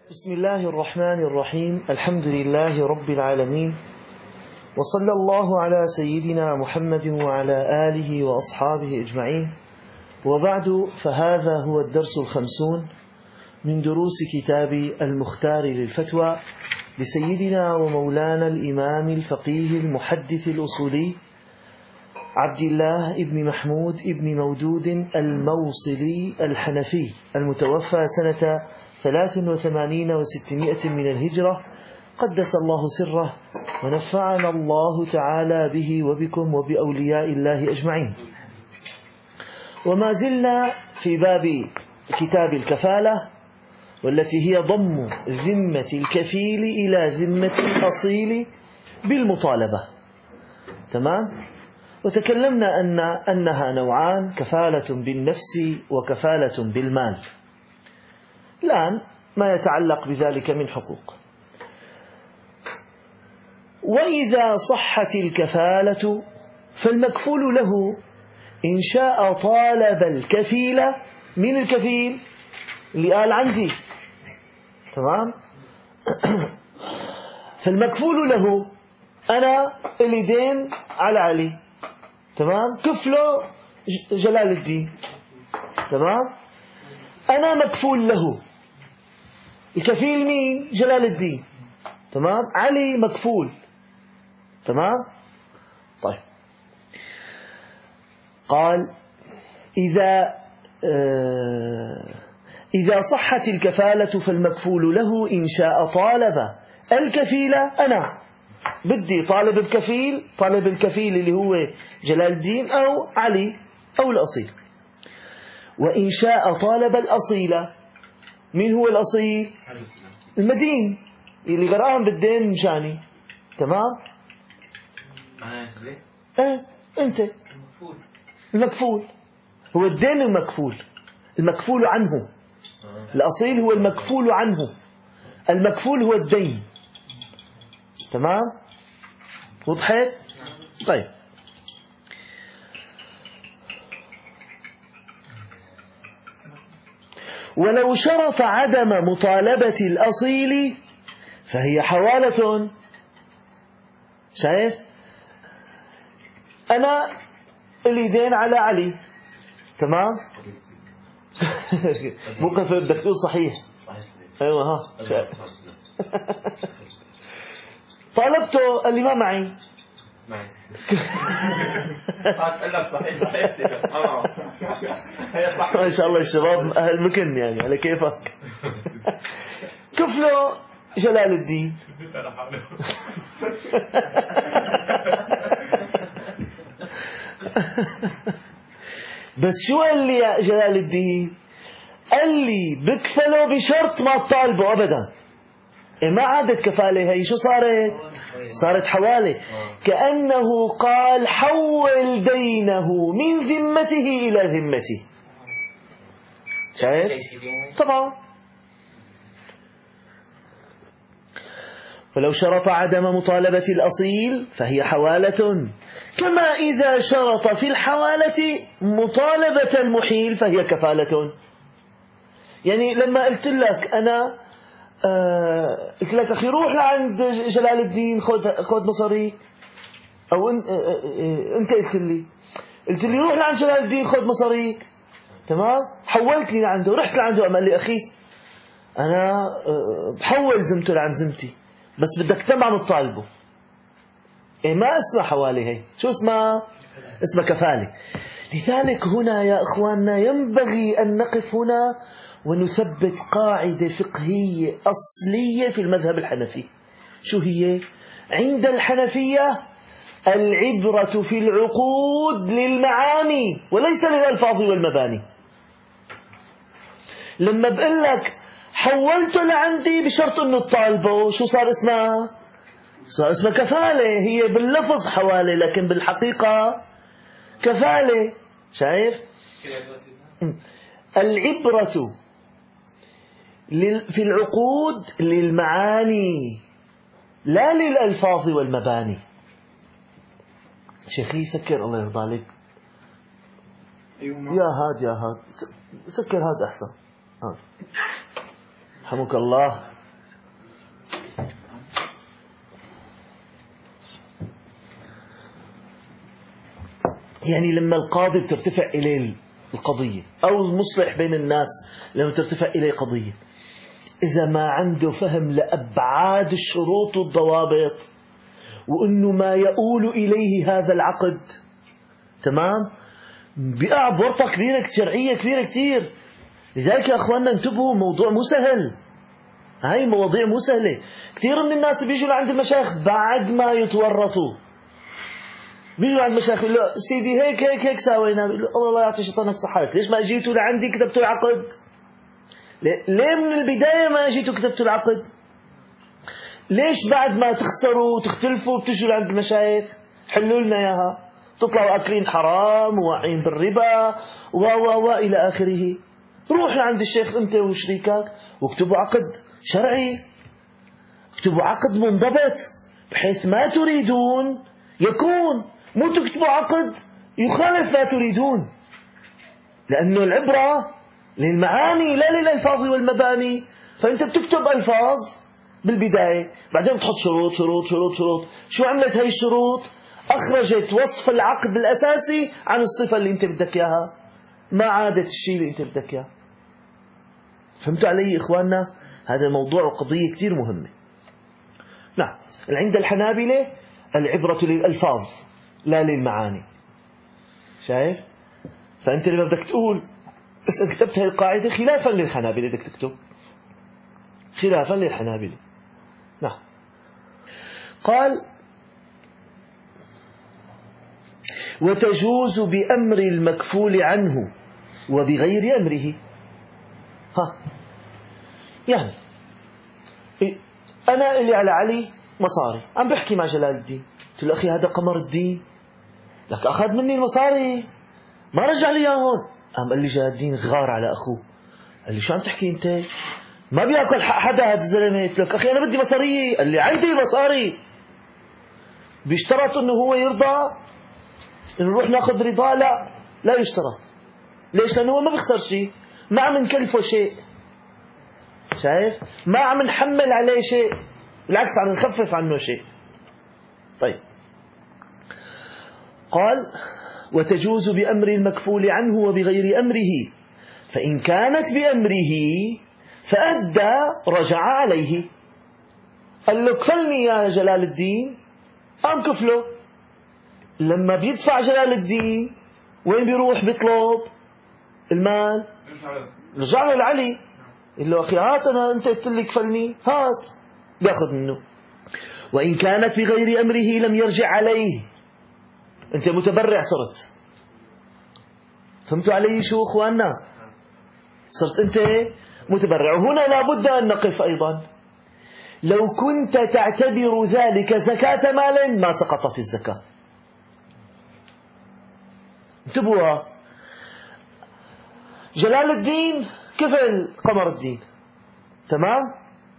بسم الله الرحمن الرحيم. الحمد لله رب العالمين، وصلى الله على سيدنا محمد وعلى آله وأصحابه أجمعين، وبعد، فهذا هو الدرس 50 من دروس كتاب المختار للفتوى لسيدنا ومولانا الإمام الفقيه المحدث الأصولي عبد الله ابن محمود ابن مودود الموصلي الحنفي، المتوفى سنة 83 و600 من الهجرة، قدس الله سره، ونفعنا الله تعالى به وبكم وبأولياء الله أجمعين. وما زلنا في باب كتاب الكفالة، والتي هي ضم ذمة الكفيل إلى ذمة الأصيل بالمطالبة. تمام؟ وتكلمنا أنها نوعان: كفالة بالنفس وكفالة بالمال. الآن ما يتعلق بذلك من حقوق. وإذا صحت الكفالة فالمكفول له إن شاء طالب الكفيل. من الكفيل؟ اللي قال عندي. تمام؟ فالمكفول له أنا اللي دين على علي، تمام؟ كفله جلال الدين، تمام؟ أنا مكفول له. الكفيل مين؟ جلال الدين، تمام؟ علي مكفول، تمام؟ طيب، قال إذا صحت الكفالة فالمكفول له إن شاء طالب الكفيل. أنا بدي طالب الكفيل اللي هو جلال الدين أو علي أو الأصيل. وإن شاء طالب الأصيل. من هو الأصيل؟ المدين اللي غرقان بالدين مشاني، تمام؟ أنت المكفول. هو الدين المكفول عنه. الأصيل هو المكفول عنه، المكفول هو الدين. تمام؟ وضحت؟ طيب، ولو شرط عدم مطالبة الأصيل فهي حوالة. شايف؟ أنا اللي دين على علي، تمام؟ مو كفر بدك تقول صحيح. أيوة، ها طالبته اللي ما معي. أسألك صحيح ما شاء الله الشباب أهل مكن، يعني على كيفك. كفله جلال الدين. بس شو قال لي يا جلال الدين؟ قال لي بكفله بشرط ما تطالبه أبدا. ما عادت كفالة هي، شو صارت حوالة. كأنه قال حول دينه من ذمته إلى ذمته. شايف؟ طبعا. ولو شرط عدم مطالبة الأصيل فهي حوالة، كما إذا شرط في الحوالة مطالبة المحيل فهي كفالة. يعني لما قلت لك أنا قلت لك أخي روح لعند جلال الدين خذ مصاري، أو أنت قلت لي روح لعند جلال الدين خذ مصاريك، تمام؟ حولتني لعنده، رحت لعنده، قال لي أخي أنا بحول ذمته لعند ذمتي، بس بدك تبع مطالبه. ما اسمها حوالي، هي شو اسمها كفالة. لذلك هنا يا أخواننا ينبغي أن نقف هنا ونثبت قاعدة فقهية أصلية في المذهب الحنفي. شو هي؟ عند الحنفية العبرة في العقود للمعاني وليس للألفاظ والمباني. لما بقول لك حولته لعندي بشرط أنه تطالبه، شو صار اسمها كفالة. هي باللفظ حوالة لكن بالحقيقة كفالة. شايف؟ العبرة في العقود للمعاني لا للألفاظ والمباني. شيخي سكر الله يرضى عليك. يا هاد سكر هاد أحسن. رحمك الله. يعني لما القاضي بترتفع إليه القضية أو المصلح بين الناس لما ترتفع إليه قضية، إذا ما عنده فهم لأبعاد الشروط والضوابط وأنه ما يؤول إليه هذا العقد، تمام، بيقع بورطة كبيرة شرعية كبيرة كتير. لذلك يا أخواننا انتبهوا، موضوع مو سهل، هاي مواضيع مو سهلة. كثير من الناس بيجوا لعند المشايخ بعد ما يتورطوا، بيجوا عند المشايخ يقول له سيدي هيك هيك هيك سوينا، بيقول له الله يعطي شيطانك صحتك، ليش ما جيتوا لعندي كتبتوا العقد؟ ليه من البداية ما جيتوا كتبتوا العقد؟ ليش بعد ما تخسروا وتختلفوا بتجوا لعند المشايخ؟ حلوا لنا اياها، تطلعوا اكلين حرام وواعين بالربا و الى اخره. روح لعند الشيخ انت وشريكك واكتبوا عقد شرعي، اكتبوا عقد منضبط بحيث ما تريدون يكون، مو تكتبوا عقد يخالف ما تريدون، لأنه العبرة للمعاني لا للألفاظ والمباني. فأنت بتكتب ألفاظ بالبداية، بعدين بتحط شروط شروط شروط شروط. شو عملت هاي الشروط؟ أخرجت وصف العقد الأساسي عن الصفة اللي أنت بدك إياها، ما عادت الشيء اللي أنت بدك إياه. فهمتوا علي إخواننا؟ هذا موضوع وقضية كتير مهمة. نعم، عند الحنابلة العبرة للألفاظ لا للمعاني. شايف؟ فأنت لما بدك تقول بس كتبت هاي القاعدة خلافا للحنابلة، بدك تكتب خلافا للحنابلة. نعم. قال وتجوز بأمر المكفول عنه وبغير أمره. يعني أنا اللي على علي مصاري، عم بحكي مع جلال الدين، قلت له أخي هذا قمر الدين، لك أخذ مني المصاري ما رجع لي إياهم. قام قال لي جلال الدين غار على أخوه، قال لي شو عم تحكي أنت؟ ما بيأكل حق حدا هذا الزلمة. قلت لك أخي أنا بدي مصاري. قال لي عندي مصاري. بيشترط إنه هو يرضى إنه نروح ناخذ رضاه؟ لا يشترط. ليش؟ لأنه هو ما بيخسر شيء، ما عم نكلفه شيء. شايف؟ ما عم نحمل عليه شيء، بالعكس عم نخفف عنه شيء. طيب، قال وتجوز بأمر المكفول عنه وبغير أمره، فإن كانت بأمره فأدى رجع عليه. قال له كفلني يا جلال الدين، قام كفله. لما بيدفع جلال الدين وين بيروح؟ بيطلب المال، رجع له لعلي، يقول له أخي هات، أنت قلت لي كفلني، هات، بياخذ منه. وإن كانت بغير أمره لم يرجع عليه. أنت متبرع صرت. فهمتوا علي شو أخواننا؟ صرت أنت متبرع. وهنا لابد أن نقف أيضا، لو كنت تعتبر ذلك زكاة مال ما سقطت الزكاة. انتبهوا، جلال الدين كفل قمر الدين، تمام؟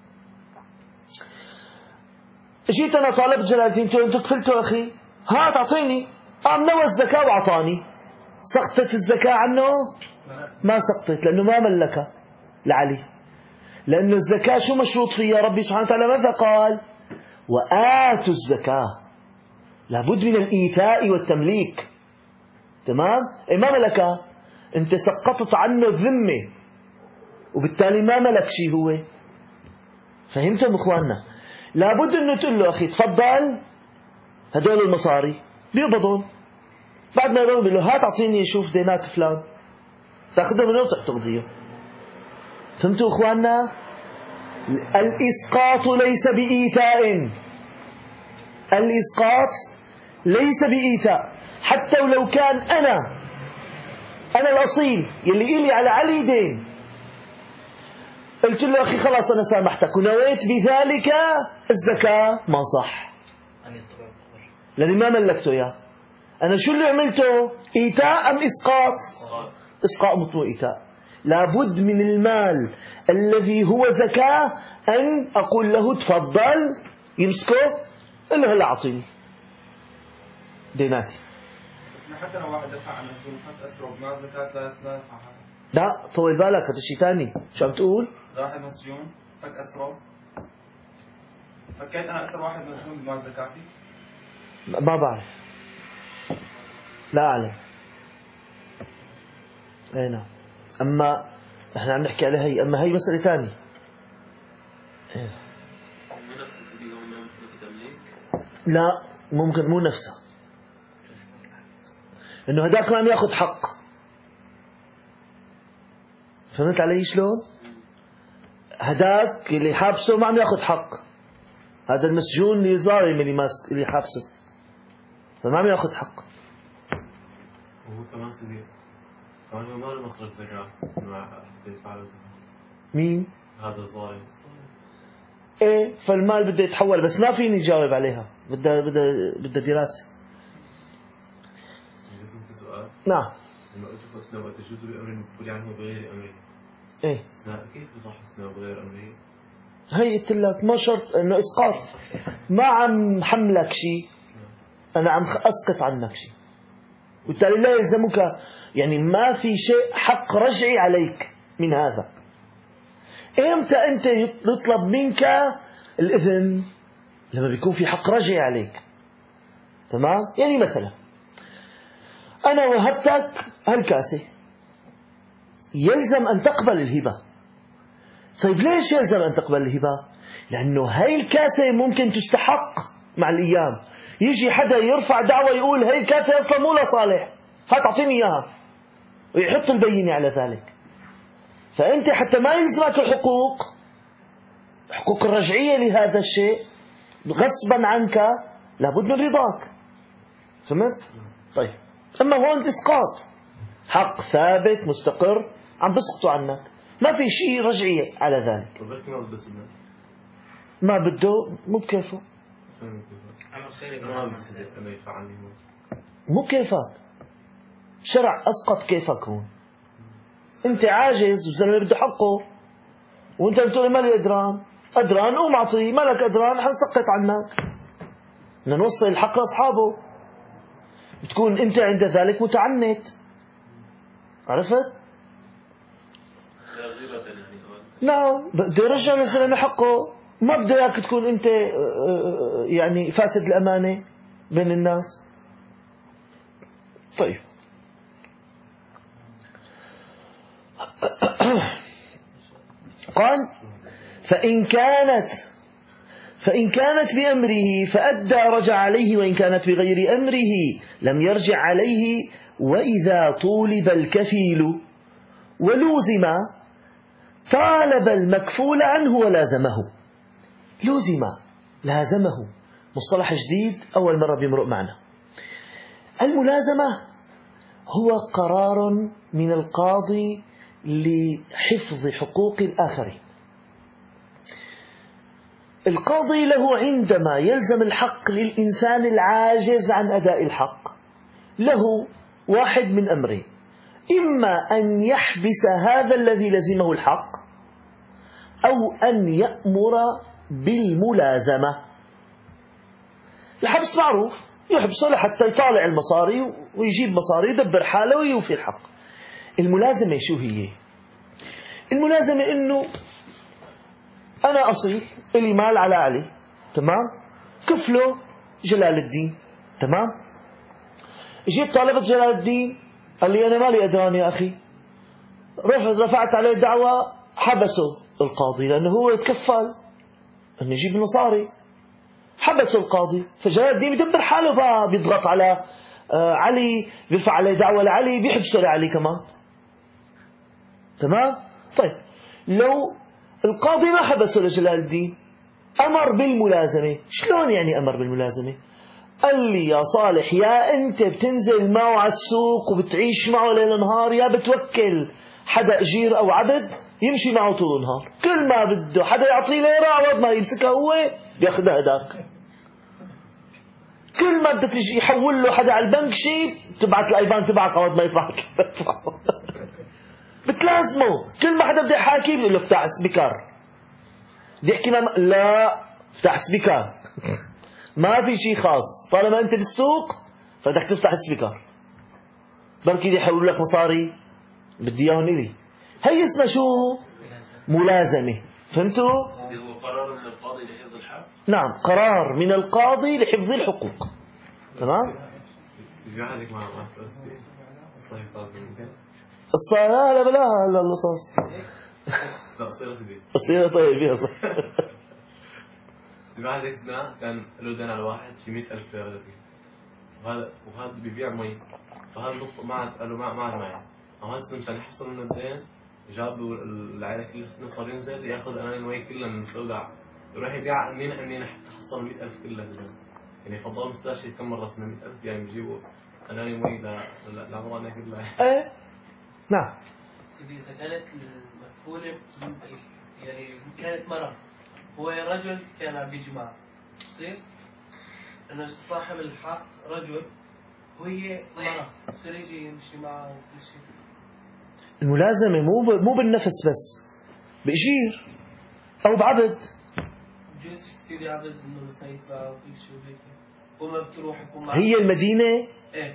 جيت أنا طالبت جلال الدين، أنت كفلته أخي، هات أعطيني. قام نوى الزكاة وأعطاني. سقطت الزكاة عنه؟ ما سقطت، لأنه ما ملكها لعلي. لأن الزكاة شو مشروط فيها؟ ربي سبحانه وتعالى ماذا قال؟ وآتوا الزكاة. لابد من الإيتاء والتمليك، تمام؟ ما ملكها، أنت سقطت عنه الذمة، وبالتالي ما ملك شيء هو. فهمتم إخواننا؟ لابد أنه تقول له أخي تفضل هدول المصاري، بيقبضون. بعد ما يقبضون بيقول له هات أعطيني شوف دينات فلان، تأخذها منه وتقضيه. فهمتوا إخواننا؟ الإسقاط ليس بإيتاء، الإسقاط ليس بإيتاء. حتى ولو كان أنا الأصيل يلي إلي على علي دين، قلت له أخي خلاص أنا سامحتك ونويت بذلك الزكاة، ما صح، لأني ما ملكته إياه. أنا شو اللي عملته؟ إيتاء أم إسقاط؟ إسقاط مطلوب إيتاء. لابد من المال الذي هو زكاة أن أقول له تفضل، يمسكه، قل له هلا أعطيني ديناتي. بس حتى لو واحد دفع عن نفسه فك أسره ما زكاة لا يصنع. لا طول بالك، هذا شيء ثاني. شو عم تقول؟ واحد مسجون فك أسره، فكيت أنا أسر واحد مسجون بما زكاتي؟ ما بعرف. لا أعلم. أي نعم. أما إحنا عم نحكي على هي، أما هي مسألة ثانية. لا ممكن مو نفسها، إنه هداك ما عم يأخذ حق. فهمت علي شلون؟ هداك اللي حابسه ما عم يأخذ حق، هذا المسجون اللي ظالم اللي ماسك اللي حابسه، فما عم يأخذ حق. وهو كمان سيدي كمان هو ما له مصرف زكاة مع يدفع زكاة. مين؟ هذا الظالم. ايه فالمال بده يتحول، بس ما فيني جاوب عليها، بدها دراسة. سؤال؟ نعم. لما قلت فصلنا وقت تجوز بأمر المفروض عنه بغير أمره. ايه كيف بصح استثناء بغير أمره؟ هي قلت لك ما شرط انه اسقاط، ما عم حملك شيء، انا عم اسقط عنك شيء، وبالتالي لا يلزمك، يعني ما في شيء حق رجعي عليك من هذا. امتى انت يطلب منك الاذن؟ لما بيكون في حق رجعي عليك. تمام؟ يعني مثلا انا وهبتك هالكاسة، يلزم ان تقبل الهبة. طيب ليش يلزم ان تقبل الهبة؟ لانه هاي الكاسة ممكن تستحق مع الايام، يجي حدا يرفع دعوة يقول هاي الكاسة اصلا مو لصالح، هات اعطيني اياها، ويحط البينة على ذلك. فأنت حتى ما يلزمك حقوق الرجعية لهذا الشيء غصبا عنك، لابد من رضاك. فهمت؟ طيب أما هون إسقاط حق ثابت مستقر عم بسقطوا عنك، ما في شيء رجعية على ذلك. ما بده مو بكيفه، مو كيفك، شرع أسقط كيفك هون. انت عاجز والزلمه بده حقه، وانت بتقول مالي ادران قوم اعطيه، مالك ادران حنسقط عنك، بدنا نوصل الحق لاصحابه. بتكون انت عند ذلك متعنت. عرفت؟ نعم بده يرجع للزلمه حقه، ما بده اياك تكون انت يعني فاسد الامانه بين الناس. طيب قال فإن كانت بأمره فأدى رجع عليه، وإن كانت بغير أمره لم يرجع عليه. وإذا طولب الكفيل ولوزم طالب المكفول عنه ولازمه. لازمه مصطلح جديد أول مرة بيمرق معنا. الملازمة هو قرار من القاضي لحفظ حقوق الآخرين. القاضي له عندما يلزم الحق للإنسان العاجز عن أداء الحق، له واحد من أمرين: إما أن يحبس هذا الذي لزمه الحق، أو أن يأمر بالملازمة. الحبس معروف، يحبسه لحتى يطالع المصاري ويجيب مصاري يدبر حاله ويوفي الحق. الملازمة شو هي؟ الملازمة إنه أنا أصيل إلي مال على علي، تمام؟ كفله جلال الدين، تمام؟ جيت طالبت جلال الدين قال لي أنا مالي أدران يا أخي، رفعت عليه دعوة، حبسه القاضي لأنه هو يتكفل أنه يجيب المصاري، حبسه القاضي. فجلال الدين بيدبر حاله بقى، بيضغط على علي، بيرفع عليه دعوة لعلي، بيحبسه لعلي كمان، تمام؟ طيب لو القاضي ما حبسه لجلال الدين، أمر بالملازمة. شلون يعني أمر بالملازمة؟ قال لي يا صالح، يا أنت بتنزل معه على السوق وبتعيش معه ليل نهار، يا بتوكل حدا أجير أو عبد يمشي معه طول النهار، كل ما بده حدا يعطيه ليرة عوض ما يمسكها هو بياخذها هداك. كل ما بدك تجي يحول له حدا على البنك شيء، تبعت الايبان تبعك عوض ما يطلع بتلازمه. كل ما حدا بده يحاكي بيقول له افتح سبيكر، بدي احكي لا افتح سبيكر ما في شيء خاص، طالما انت بالسوق فبدك تفتح السبيكر، بركي يحول لك مصاري بدي اياهم الي. هي اسمها شو؟ ملازمه. فهمتوا؟ هو قرار من القاضي لحفظ الحق. نعم، قرار من القاضي لحفظ الحقوق. تمام؟ في واحد هيك ما بس صحيح صار ممكن الصلاة لا بلاها هلا القصص. لا صير سيدي الصيغة طيب يلا. في واحد هيك سنة كان له دين على واحد في 100,000 ليرة وهذا بيبيع مي، فهذا ما عاد قال له ما عاد معي، أما هذا مشان يحصل من الدين جابوا العائلة كل سنة صار ينزل ياخذ أناني المي كلها من السوداء يروح يبيع منين حتى حصل 100,000 كلها يعني فضل مستشفى كم مرة سنة 100,000 يعني بيجيبوا أناني مي لعمرنا كلها. ايه نعم. سيدي إذا كانت المكفولة يعني كانت مرة هو رجل كان عم بيجي معه يصير إنه صاحب الحق رجل وهي مرة يصير يجي يمشي معه وكل شيء. الملازمة مو بالنفس بس، بأجير أو بعبد. بجوز سيدي عبد إنه مسيطرة وكل شيء وهيك وما بتروح يكون معه. هي المدينة إيه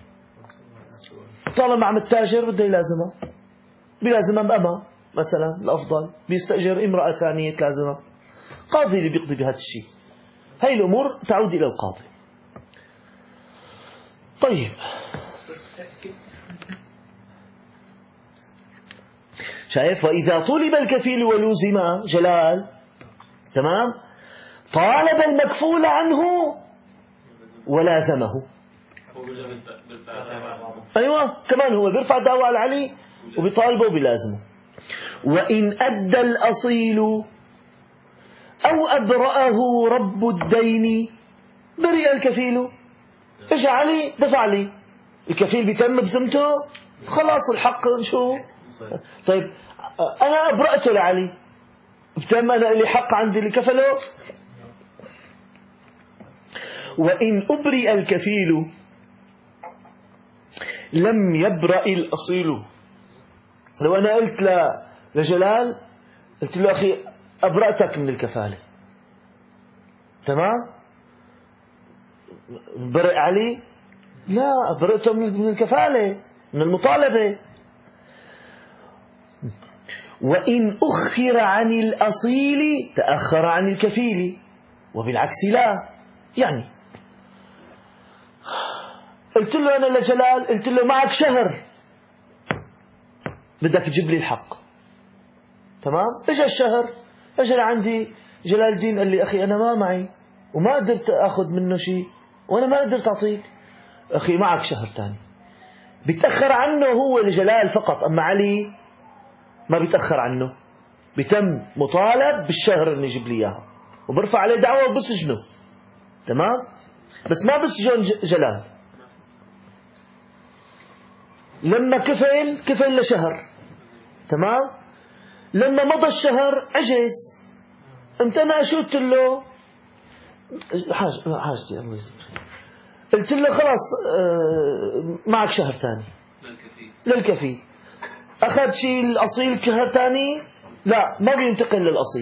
طالما عم التاجر بده يلازمها، بيلازمها بأما مثلا الأفضل بيستأجر امرأة ثانية تلازمها، قاضي اللي بيقضي بهذا الشيء. هاي الأمور تعود إلى القاضي. طيب شايف؟ وإذا طلب الكفيل ولزم جلال تمام طالب المكفول عنه ولازمه. أيوة كمان هو بيرفع دعوى على علي وبيطالبه وبيلازمه. وإن أدى الأصيل أو أبرأه رب الدين برئ الكفيل. إيش علي دفع لي الكفيل بيتم بذمته خلاص الحق شو. طيب أنا أبرأته لعلي بتم أنا لي حق عندي اللي كفله. وإن أبرئ الكفيل لم يبرأ الأصيل. لو أنا قلت لجلال قلت له أخي أبرأتك من الكفالة تمام برئ علي؟ لا أبرأته من الكفالة من المطالبة. وإن أخر عن الأصيل تأخر عن الكفيل وبالعكس لا. يعني قلت له أنا لجلال قلت له معك شهر بدك تجيب لي الحق تمام. اجى الشهر اجى لعندي جلال الدين قال لي أخي أنا ما معي وما قدرت أخذ منه شيء وأنا ما قدرت أعطيك. أخي معك شهر تاني. بيتأخر عنه هو لجلال فقط، أما علي ما بيتأخر عنه، بيتم مطالب بالشهر اللي يجيب لي إياها وبرفع عليه دعوة وبسجنه تمام. بس ما بسجن جلال. لما كفل لشهر تمام. لما مضى الشهر عجز امتنع. شو قلت له؟ حاجتي الله يجزيك. قلت له خلاص معك شهر ثاني للكفيل. أخذ شيء الأصيل شهر ثاني لا ما بينتقل للأصيل.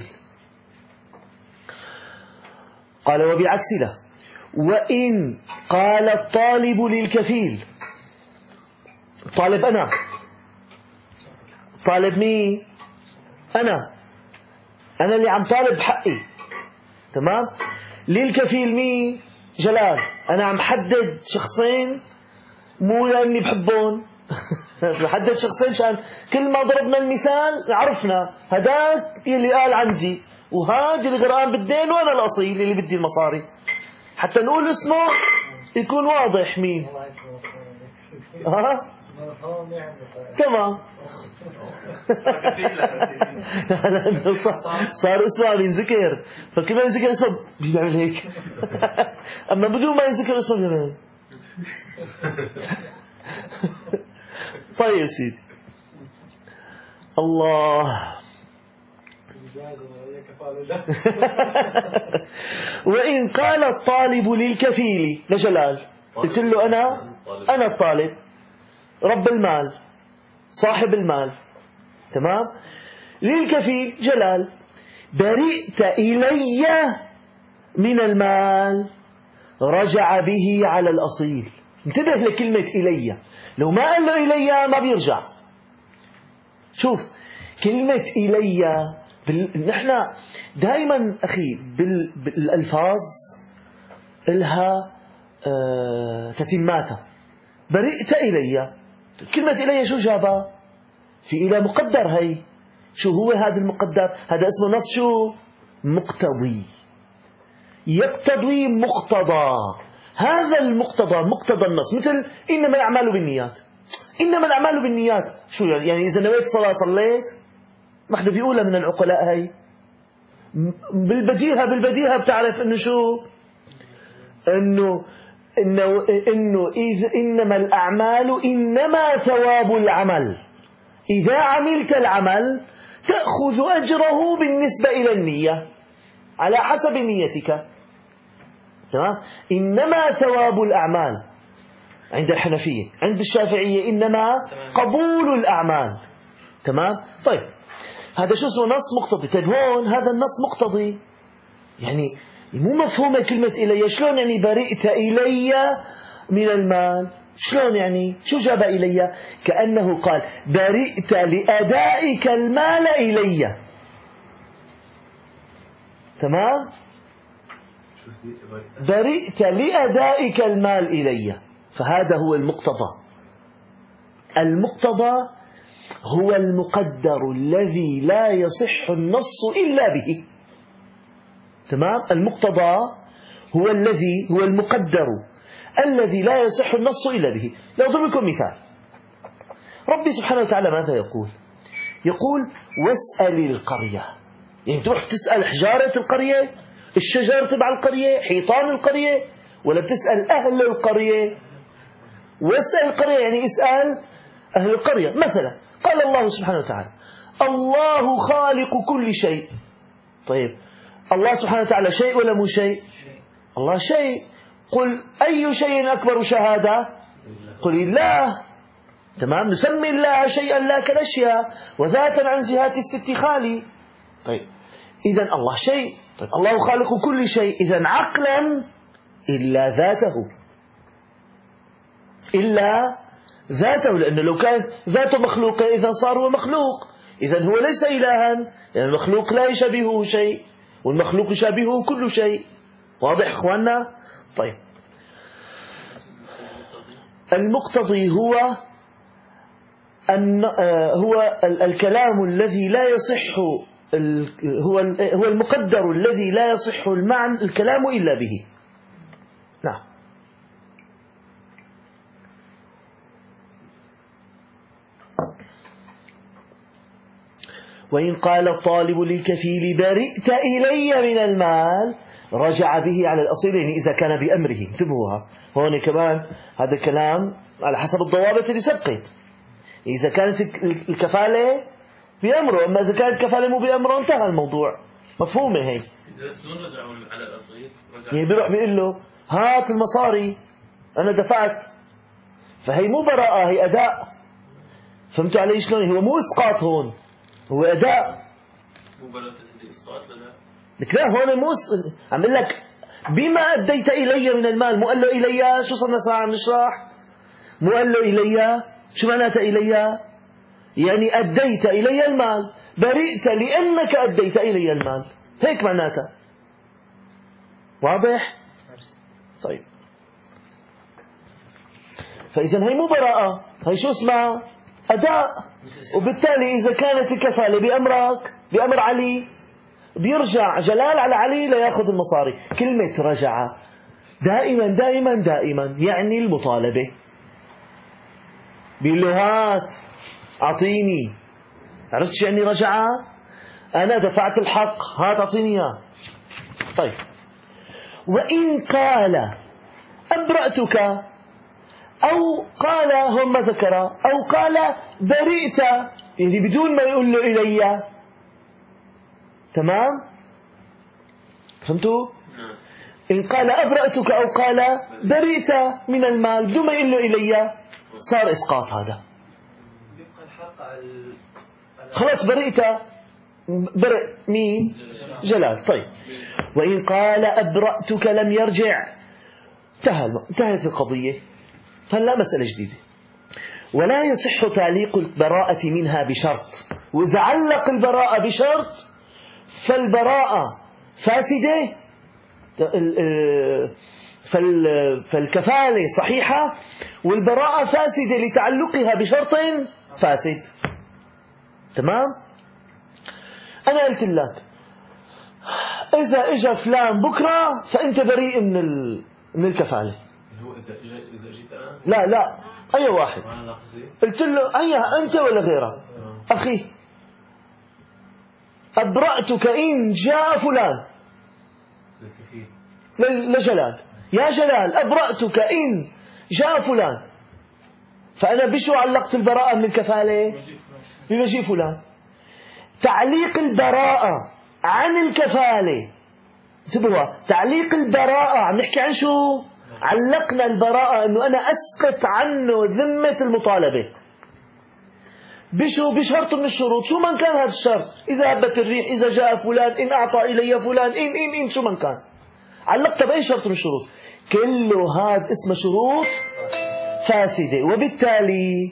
قال وبالعكس لا. وإن قال الطالب للكفيل طالب أنا طالب مين؟ أنا اللي عم طالب حقي تمام. للكفيل مين؟ جلال. أنا عم حدد شخصين مو لأني بحبهم بحدد شخصين عشان كل ما ضربنا المثال عرفنا هداك اللي قال عندي وهذا اللي غرقان بالدين وأنا الأصيل اللي بدي المصاري حتى نقول اسمه يكون واضح مين. تمام. صار اسمه عم ينذكر فكل ما ينذكر اسمه بيعمل هيك أما بدون ما ينذكر اسمه بيعمل. طيب سيدي الله. وإن قال الطالب للكفيل لجلال قلت له أنا الطالب رب المال صاحب المال تمام. للكفيل جلال برئت إلي من المال رجع به على الأصيل. انتبه لكلمة إلي. لو ما قال له إلي ما بيرجع. شوف كلمة إلي نحن دائما أخي بالألفاظ إلها تتماتا. برئت إلي، كلمة إلي شو جابها؟ في إلى مقدر. هي شو هو هذا المقدر؟ هذا اسمه نص شو؟ مقتضي، يقتضي مقتضى. هذا المقتضى مقتضى النص، مثل إنما الأعمال بالنيات. إنما الأعمال بالنيات شو يعني إذا نويت صلاة صليت؟ ما حدا بيقولها من العقلاء. هي بالبديهة بتعرف إنه شو؟ إنه إنما الأعمال إنما ثواب العمل. إذا عملت العمل تأخذ أجره بالنسبة إلى النية على حسب نيتك. تمام؟ إنما ثواب الأعمال عند الحنفية. عند الشافعية إنما قبول الأعمال. تمام؟ طيب هذا شو اسمه؟ نص مقتضي. طيب هون هذا النص مقتضي يعني مو مفهومة كلمة إلي. شلون يعني برئت إلي من المال؟ شلون يعني؟ شو جاب إلي؟ كأنه قال برئت لأدائك المال إلي. تمام؟ برئت لأدائك المال إلي. فهذا هو المقتضى. المقتضى هو المقدر الذي لا يصح النص إلا به. تمام؟ المقتضى هو المقدر الذي لا يصح النص إلا به. لأضرب لكم مثال. ربي سبحانه وتعالى ماذا يقول؟ يقول واسأل القرية. يعني تروح تسأل حجارة القرية، الشجر تبع القرية، حيطان القرية، ولا بتسأل أهل القرية؟ واسأل القرية يعني اسأل أهل القرية. مثلا قال الله سبحانه وتعالى الله خالق كل شيء. طيب الله سبحانه وتعالى شيء ولا مو شيء؟ الله شيء. قل أي شيء أكبر شهادة؟ قل الله. تمام؟ نسمي الله شيئا لا كالأشياء وذاتا عن جهات استدخال. طيب إذن الله شيء. طيب الله خالق كل شيء، إذن عقلا إلا ذاته، لأنه لو كان ذاته مخلوقة إذن صار هو مخلوق، إذن هو ليس إلها، لأن المخلوق لا يشابهه شيء والمخلوق يشابهه كل شيء. واضح إخواننا؟ طيب المقتضي هو الكلام الذي لا يصح، هو المقدر الذي لا يصح المعنى الكلام إلا به. نعم. وإن قال الطالب للكفيل برئت إلي من المال رجع به على الأصيل، يعني إذا كان بأمره. انتبهوها هون كمان، هذا الكلام على حسب الضوابط اللي سبقت. إذا كانت الكفالة بأمره، أما إذا كانت الكفالة مو بأمره انتهى الموضوع. مفهومة هي؟ على الأصيل يعني بيروح بيقول له هات المصاري أنا دفعت، فهي مو براءة، هي أداء. فهمتوا علي شلون؟ هو مو إسقاط هون، هو أداء. مو براءة إسقاط. لك لا هون مو عم بقول لك بما أديت إلي من المال. مو قال له إلي، شو صرنا ساعة نشرح؟ مو قال له إلي، شو معناتها إلي؟ يعني أديت إلي المال، برئت لأنك أديت إلي المال، هيك معناتها. واضح؟ طيب فإذا هي مو براءة، هي شو اسمها؟ أداء. وبالتالي إذا كانت الكفالة بأمرك، بأمر علي، بيرجع جلال على علي ليأخذ المصاري. كلمة رجع دائما دائما دائما يعني المطالبة. بيقول له هات أعطيني. عرفت شو يعني رجع؟ أنا دفعت الحق، هات أعطيني إياه. طيب وإن قال أبرأتك، أو قال هم ذكر، أو قال برئت، يعني بدون ما يقول له إلي. تمام؟ فهمتوا؟ إن قال أبرأتك أو قال برئت من المال بدون ما يقول له إلي صار إسقاط. هذا يبقى الحق على خلاص برئت، برئ مين؟ جلال. طيب وإن قال أبرأتك لم يرجع، انتهت القضية. هلا مسألة جديدة. ولا يصح تعليق البراءة منها بشرط. وإذا علق البراءة فالبراءة فاسدة، فالكفالة صحيحة والبراءة فاسدة لتعلقها بشرط فاسد. تمام؟ أنا قلت لك إذا إجا فلان بكرة فأنت بريء من الكفالة. هو إذا جيت أنا؟ لا أي واحد قلت له أي أنت ولا غيره أخي أبرأتك إن جاء فلان لجلال، يا جلال أبرأتك إن جاء فلان، فأنا بشو علقت البراءة من الكفالة؟ بمجيء فلان. تعليق البراءة عن الكفالة، انتبهوا، تعليق البراءة عم نحكي عن شو؟ علقنا البراءة أنه أنا أسقط عنه ذمة المطالبة بشو؟ بشرط من الشروط، شو من كان هذا الشرط، إذا هبت الريح، إذا جاء فلان، إن أعطى إلي فلان، إن شو من كان، علقت بأي شرط من الشروط، كله هذا اسمه شروط فاسدة، وبالتالي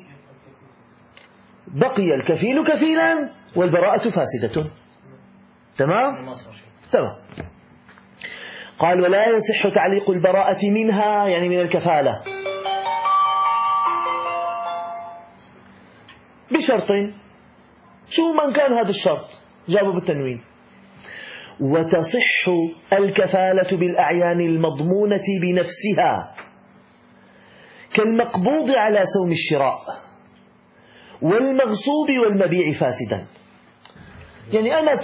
بقي الكفيل كفيلا والبراءة فاسدة. تمام؟ تمام. قال ولا يصح تعليق البراءة منها، يعني من الكفالة، بشرط، شو من كان هذا الشرط؟ جابوا بالتنوين. وتصح الكفالة بالأعيان المضمونة بنفسها كالمقبوض على سوم الشراء والمغصوب والمبيع فاسدا. يعني أنا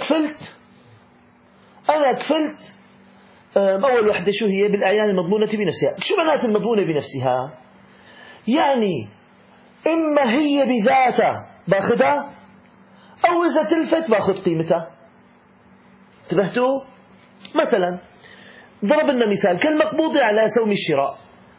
كفلت أول وحدة شو هي؟ بالأعيان المضمونة بنفسها. شو معنات المضمونة بنفسها؟ يعني إما هي بذاتها باخذها، أو إذا تلفت باخذ قيمتها. انتبهتوا؟ مثلا ضرب لنا مثال كالمقبوض على سوم الشراء.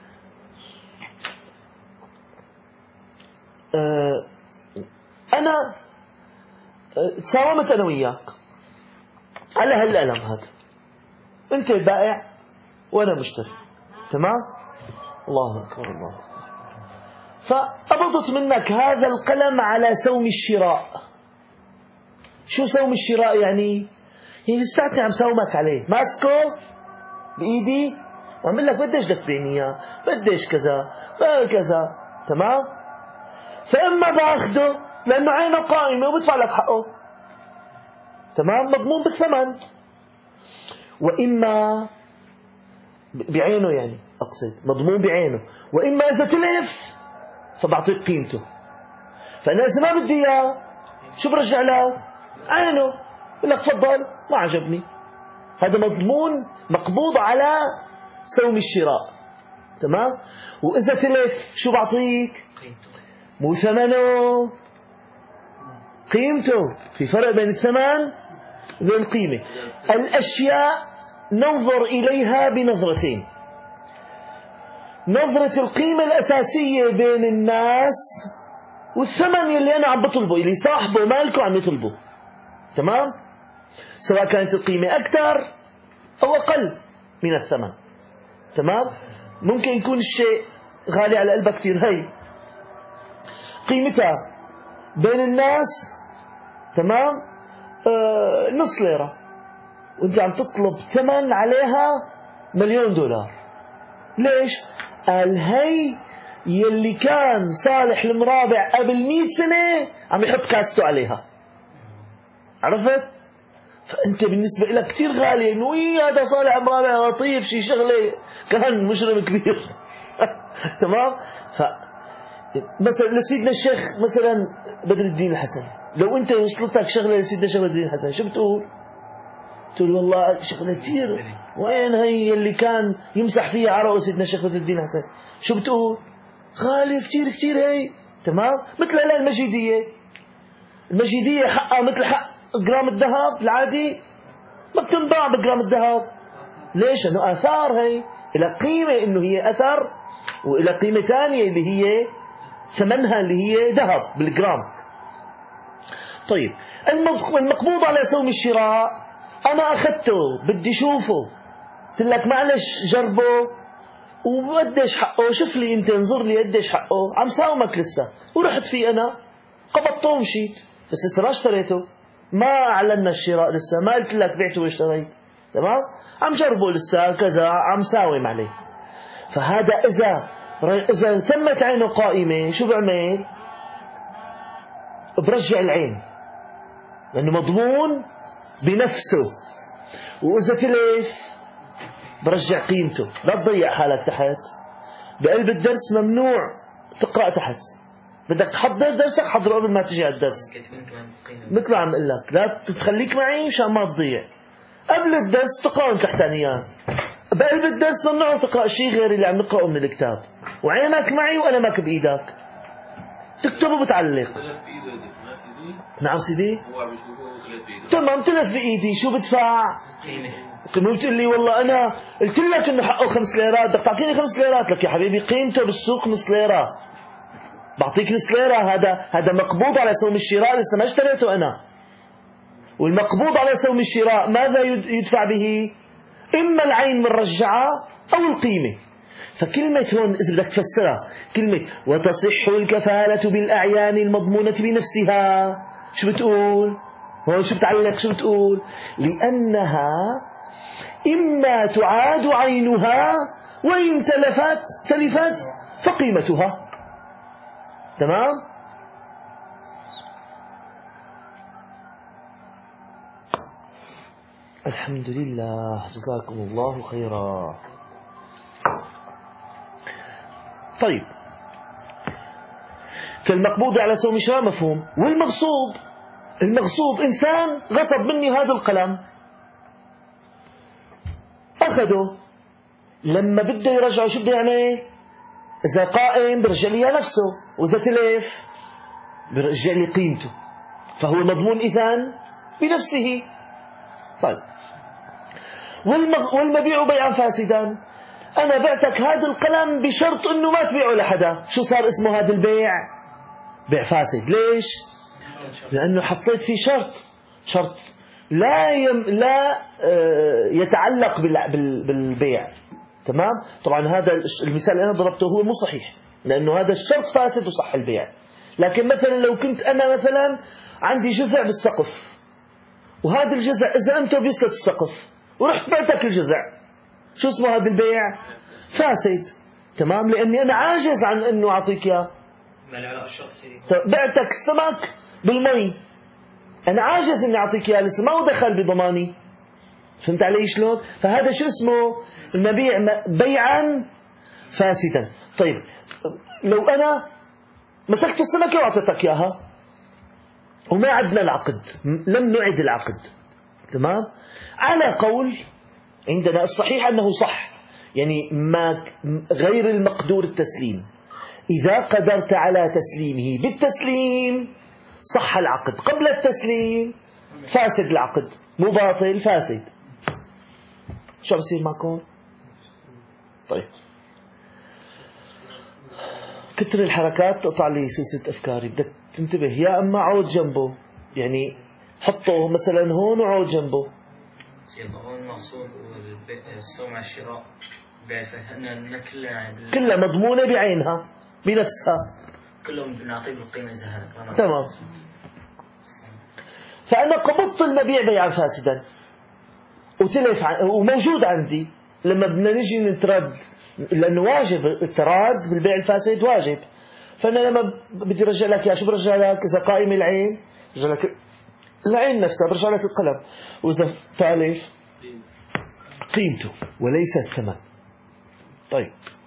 أنا تساومت أنا وياك على هالقلم هذا، أنت بائع وأنا مشتري، تمام؟ الله أكبر الله أكبر. فأبضت منك هذا القلم على سوم الشراء. شو سوم الشراء يعني لساتني عم ساومك عليه، ماسكه بإيدي وعمل لك بديش بدك تبيعني إياه، بديش كذا كذا، تمام؟ فإما باخده لأنه عينه قائمة وبدفع لك حقه، تمام، مضمون بالثمن، وإما بعينه، يعني أقصد مضمون بعينه، وإما إذا تلف فبعطيك قيمته. فأنا إذا ما بدي إياه شو برجع لك؟ عينه، بقول لك تفضل ما عجبني. هذا مضمون مقبوض على سوم الشراء، تمام. وإذا تلف شو بعطيك؟ مو ثمنه، قيمته. في فرق بين الثمن وبين القيمة. الأشياء ننظر إليها بنظرتين: نظرة القيمة الأساسية بين الناس، والثمن اللي أنا عم بطلبه، اللي صاحبه مالكه عم يطلبه، تمام، سواء كانت القيمة أكثر أو أقل من الثمن، تمام. ممكن يكون الشيء غالي على قلبك كتير، هي قيمتها بين الناس، تمام، نص ليرة، وانت عم تطلب ثمن عليها $1,000,000. ليش؟ قال هي يلي كان صالح المرابع قبل 100 سنة عم يحط كاسته عليها، عرفت؟ فأنت بالنسبة لك كتير غالي، إنه هذا صالح المرابع لطيف، شي شغلة كان مجرم كبير. تمام. مثلا لسيدنا الشيخ مثلا بدر الدين الحسن، لو أنت وصلتك شغلة لسيدنا الشيخ بدر الدين الحسن شو بتقول؟ تقول والله شغلة كتير، وين هي اللي كان يمسح فيها عرق سيدنا الشيخ بدر الدين الحسن؟ شو بتقول؟ غالية كتير كتير هي، تمام. مثل هلا المجيدية حقها مثل حق جرام الذهب العادي، ما بتنباع بجرام الذهب. ليش؟ انه اثار، هي الى قيمة، انه هي اثر، والى قيمة ثانية اللي هي ثمنها اللي هي ذهب بالجرام. طيب المقبوض على سوم الشراء، انا اخذته بدي شوفه، قلت لك معلش جربه وقديش حقه، شوف لي انت، انظر لي قديش حقه، عم ساومك لسه، ورحت فيه انا قبضته ومشيت، بس لسه ما اشتريته، ما اعلنا الشراء لسه، ما قلت لك بعته واشتريت، تمام، عم جربه لسه كذا، عم ساوم عليه. فهذا إذا تمت عينه قائمة شو بعمل؟ برجع العين لأنه مضمون بنفسه. وإذا تلف برجع قيمته. لا تضيع حالك تحت. بقلب الدرس ممنوع تقرأ تحت. بدك تحضر درسك حضره قبل ما تجي على الدرس. مثل ما عم اقول لك لا تخليك معي مشان ما تضيع. قبل الدرس تقرأ تحتانيات. بقلب الدرس ممنوع تقرأ شيء غير اللي عم نقرأه من الكتاب. وعينك معي وقلمك بإيدك. تكتب وبتعلق. نعم سيدي. تمام تلف بإيدي. شو بدفع؟ قيمة. بتقول لي والله أنا قلت لك إنه حقه 5 ليرات بدك تعطيني 5 ليرات. لك يا حبيبي قيمته بالسوق نص ليرة. بعطيك نص ليرة. هذا مقبوض على سوم الشراء لسه ما اشتريته أنا. والمقبوض على سوم الشراء ماذا يدفع به؟ إما العين مرجعة أو القيمة. فكلمة هون إذا بدك تفسرها كلمة وتصح الكفالة بالأعيان المضمونة بنفسها شو بتقول؟ هون شو بتعلق؟ شو بتقول؟ لأنها إما تعاد عينها وإن تلفت فقيمتها. تمام؟ الحمد لله جزاكم الله خيرا. طيب كالمقبوض على سوم شراء مفهوم. المغصوب إنسان غصب مني هذا القلم أخذه. لما بده يرجعه شو بده يعمل؟ إذا قائم برجع لي نفسه وإذا تلف برجع لي قيمته. فهو مضمون إذن بنفسه. طيب والمبيع بيعا فاسدا. أنا بعتك هذا القلم بشرط أنه ما تبيعه لحدا. شو صار اسمه هذا البيع؟ بيع فاسد. ليش؟ لأنه حطيت فيه شرط لا يتعلق بالبيع. تمام؟ طبعا هذا المثال اللي أنا ضربته هو مو صحيح لأنه هذا الشرط فاسد وصح البيع. لكن مثلا لو كنت أنا مثلا عندي جزع بالسقف وهذا الجزع إذا أنت بيسلط السقف ورحت بعتك الجزع شو اسمه هذا البيع؟ فاسد. تمام؟ لأني أنا عاجز عن أنه أعطيك إياه. بعتك السمك بالمي أنا عاجز أني أعطيك إياه لسه ما دخل بضماني. فهمت علي شلون؟ فهذا شو اسمه؟ المبيع بيعا فاسدا. طيب لو أنا مسكت السمكة وأعطيتك إياها وما عدنا العقد لم نعد العقد. تمام؟ على قول عندنا الصحيح أنه صح يعني ما غير المقدور التسليم. إذا قدرت على تسليمه بالتسليم صح العقد. قبل التسليم فاسد العقد مو باطل فاسد. شو بصير معكم؟ طيب كتر الحركات تقطع لي سلسلة أفكاري. بدك تنتبه. يا أما عود جنبه يعني حطه مثلا هون وعود جنبه. هون المقصود والسوم على الشراء كلها مضمونة بعينها بنفسها. كلهم بنعطيه بالقيمة زهق. تمام. فأنا قبضت المبيع بيعا فاسدا وتلف وموجود عندي. لما بدنا نجي نترد لأنه واجب التراد بالبيع الفاسد واجب. فأنا لما بدي رجع لك يا شو برجع لك؟ إذا قائم العين برجع لك العين نفسها برجع لك القلم. وإذا تالف قيمته وليس الثمن. طيب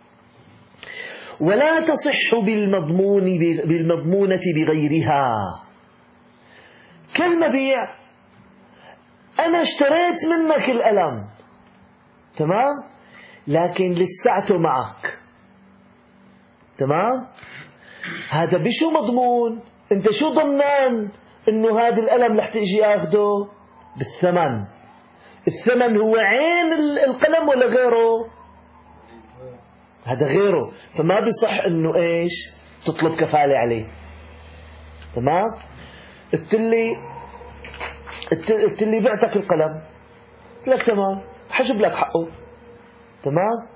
ولا تصح بالمضمونة بغيرها. كالمبيع أنا اشتريت منك القلم تمام لكن لسعته معك. تمام؟ هذا بشو مضمون؟ انت شو ضمنان انه هذا القلم رح تيجي اخذه؟ بالثمن. الثمن هو عين القلم ولا غيره؟ هذا غيره. فما بيصح انه ايش تطلب كفالة عليه. تمام؟ قلت لي بعتك القلم. قلت لك تمام حجب لك حقه. تمام؟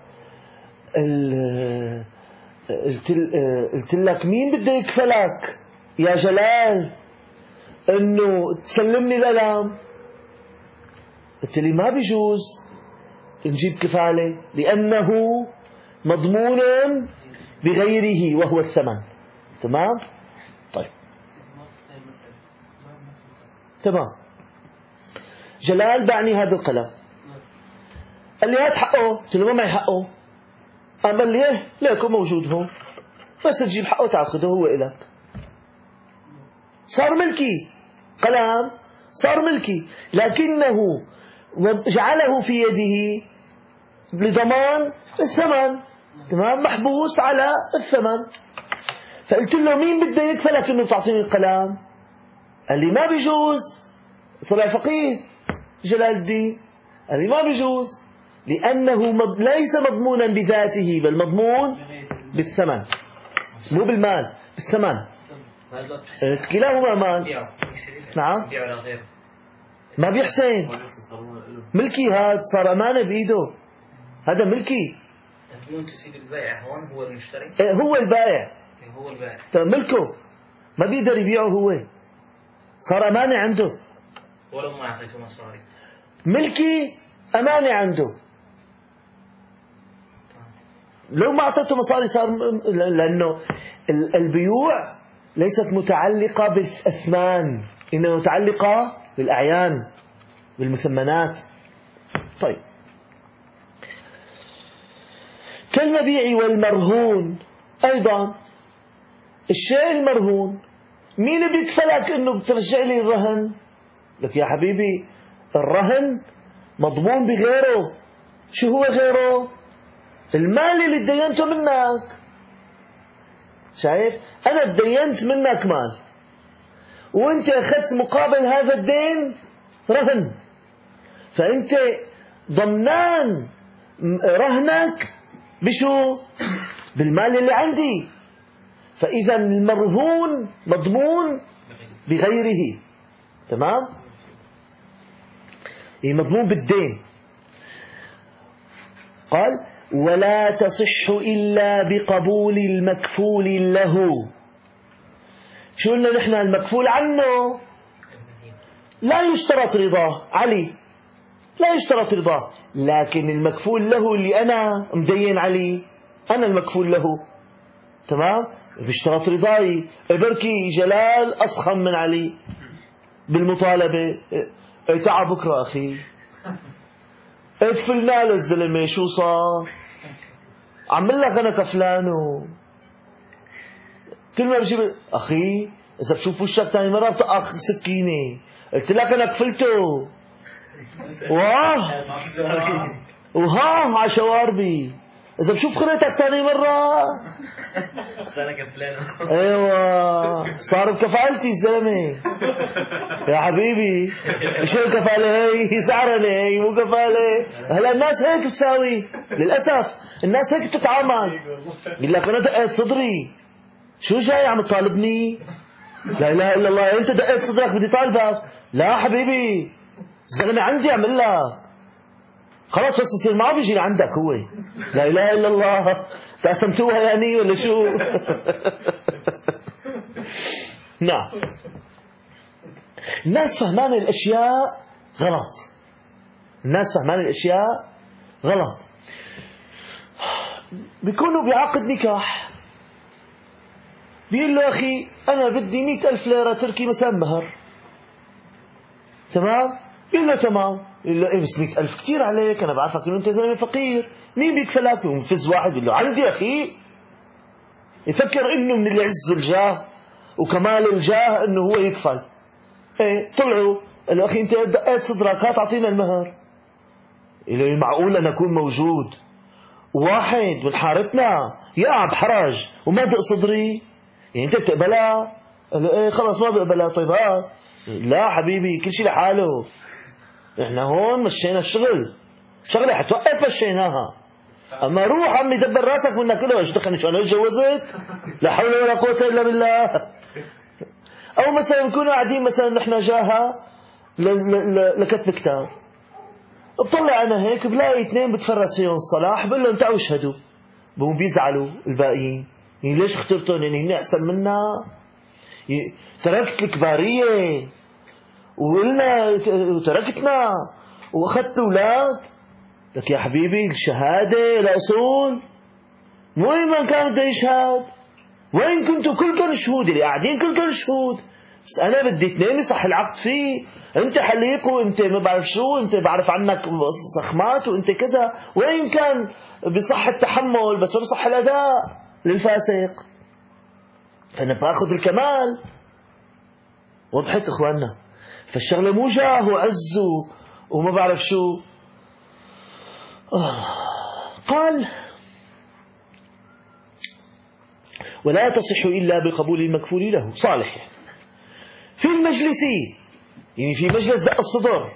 قلت لك مين بده يكفلك يا جلال انه تسلمني القلم؟ قلت لي ما بيجوز نجيب كفالة لأنه مضمون بغيره وهو الثمن. تمام؟ طيب تمام. جلال باعني هذا القلم، قال لي هات حقه، قلت له ما معي حقه. قال لي ايه ليكو موجود هون، بس تجيب حقه تاخذه هو إلك. صار ملكي، قلم صار ملكي، لكنه جعله في يده لضمان الثمن. تمام؟ محبوس على الثمن. فقلت له مين بده يكفلك انه تعطيني القلم؟ قال لي ما بيجوز. طلع فقيه جلال الدين، قال لي ما بيجوز لأنه ليس مضمونا بذاته، بل مضمون بالثمن، مو بالمال، بالثمن. كلاهما مال. نعم ما بيحسن، ملكي، هذا صار أمانة بإيده، هذا ملكي. مضمون تسيد البائع هون هو المشتري، هو البائع، هو البائع ملكه، ما بيقدر يبيعه، هو صار أمانة عنده. ولو ما أعطيته مصاري ملكي، أمانة عنده. لو ما أعطيته مصاري صار، لأنه البيوع ليست متعلقة بالأثمان، إنما متعلقة بالأعيان، بالمثمنات. طيب، كالمبيع والمرهون أيضا. الشيء المرهون مين بيكفلك إنه بترجع لي الرهن؟ لك يا حبيبي الرهن مضمون بغيره. شو هو غيره؟ المال اللي تدينته منك. شايف؟ أنا تدينت منك مال وأنت أخذت مقابل هذا الدين رهن، فأنت ضمنان رهنك بشو؟ بالمال اللي عندي. فإذا المرهون مضمون بغيره. تمام؟ مضمون بالدين. قال ولا تصح إلا بقبول المكفول له. شو قلنا نحن؟ المكفول عنه لا يشترط رضاه، علي لا يشترط رضاه، لكن المكفول له اللي أنا مدين عليه، أنا المكفول له. تمام؟ بيشترط رضاي. بركي جلال أسخن من علي بالمطالبة. تعال بكرة أخي، اكفلنا للزلمة، شو صار؟ عمل لك أنا كفلانه. كل ما بجيب أخي إذا بشوف وشك ثاني مرة بتأخذ سكينة، قلت لك أنا كفلته. وها على شواربي، إذا بشوف خليتك ثاني مرة أنا كفلانه. أيوة صار بكفالتي الزلمة. يا حبيبي شو الكفالة هي؟ سعرنة هي، مو كفالة. هلا الناس هيك بتساوي، للأسف الناس هيك بتتعامل. يقول لك أنا دقيت صدري، شو جاي عم تطالبني؟ لا إله إلا الله، أنت دقيت صدرك بدي طالبك؟ لا حبيبي الزلمة عندي أعمل لك، خلاص بس يصير معه بيجي لعندك هو. لا إله إلا الله، تقسمتوها يعني ولا شو؟ نعم، الناس فهمان الأشياء غلط، الناس فهمان الأشياء غلط. بيكونوا بعقد نكاح، بيقول له أخي أنا بدي 100,000 ليرة تركي مثلا مهر. تمام؟ بيقول له تمام. يقول له إيه بس 100,000 كتير عليك، أنا بعرفك إنه أنت زلمة فقير، مين بيكفلك؟ ومفز واحد بيقول له عندي أخي. يفكر إنه من العز والجاه وكمال الجاه إنه هو يكفل. إيه طلعوا قالوا أخي أنت دقيت صدرك، هات أعطينا المهر. يقول له معقول أنا أكون موجود واحد من حارتنا يقع بحرج وما دق صدري؟ يعني أنت بتقبلها؟ قال له إيه خلاص ما بقبلها. طيب ها؟ لا حبيبي كل شيء لحاله، إحنا هون مشينا الشغل، شغلة حتوقف مشيناها، أما روح عمي دبر راسك منك كله. ايش دخلني شو أنا اتجوزت؟ لا حول ولا قوة إلا بالله. أو مثلا نكونوا قاعدين مثلا نحن جاها لكتب كتاب، بطلع أنا هيك بلاقي 2 بتفرس فيهم الصلاح، بقول لهم تعالوا اشهدوا، بقوم بيزعلوا الباقيين، يعني ليش اخترتهم؟ يعني هن أحسن منا؟ تركت الكبارية وقلنا وتركتنا وأخذت أولاد. لك يا حبيبي الشهادة الأصول، وين ما كان بده يشهد؟ وين كنتوا كلكم شهود؟ اللي قاعدين كلكم شهود، بس أنا بدي اثنين يصح العقد فيه. أنت حليق وأنت ما بعرف شو، أنت بعرف عنك صخمات وأنت كذا. وين كان بصح التحمل بس ما بصح الأداء للفاسق؟ فأنا باخذ الكمال. وضحت إخواننا؟ فالشغلة مو جاه وعز وما بعرف شو. قال ولا تصح إلا بقبول المكفول له. صالح يعني في المجلس، يعني في مجلس دق الصدر،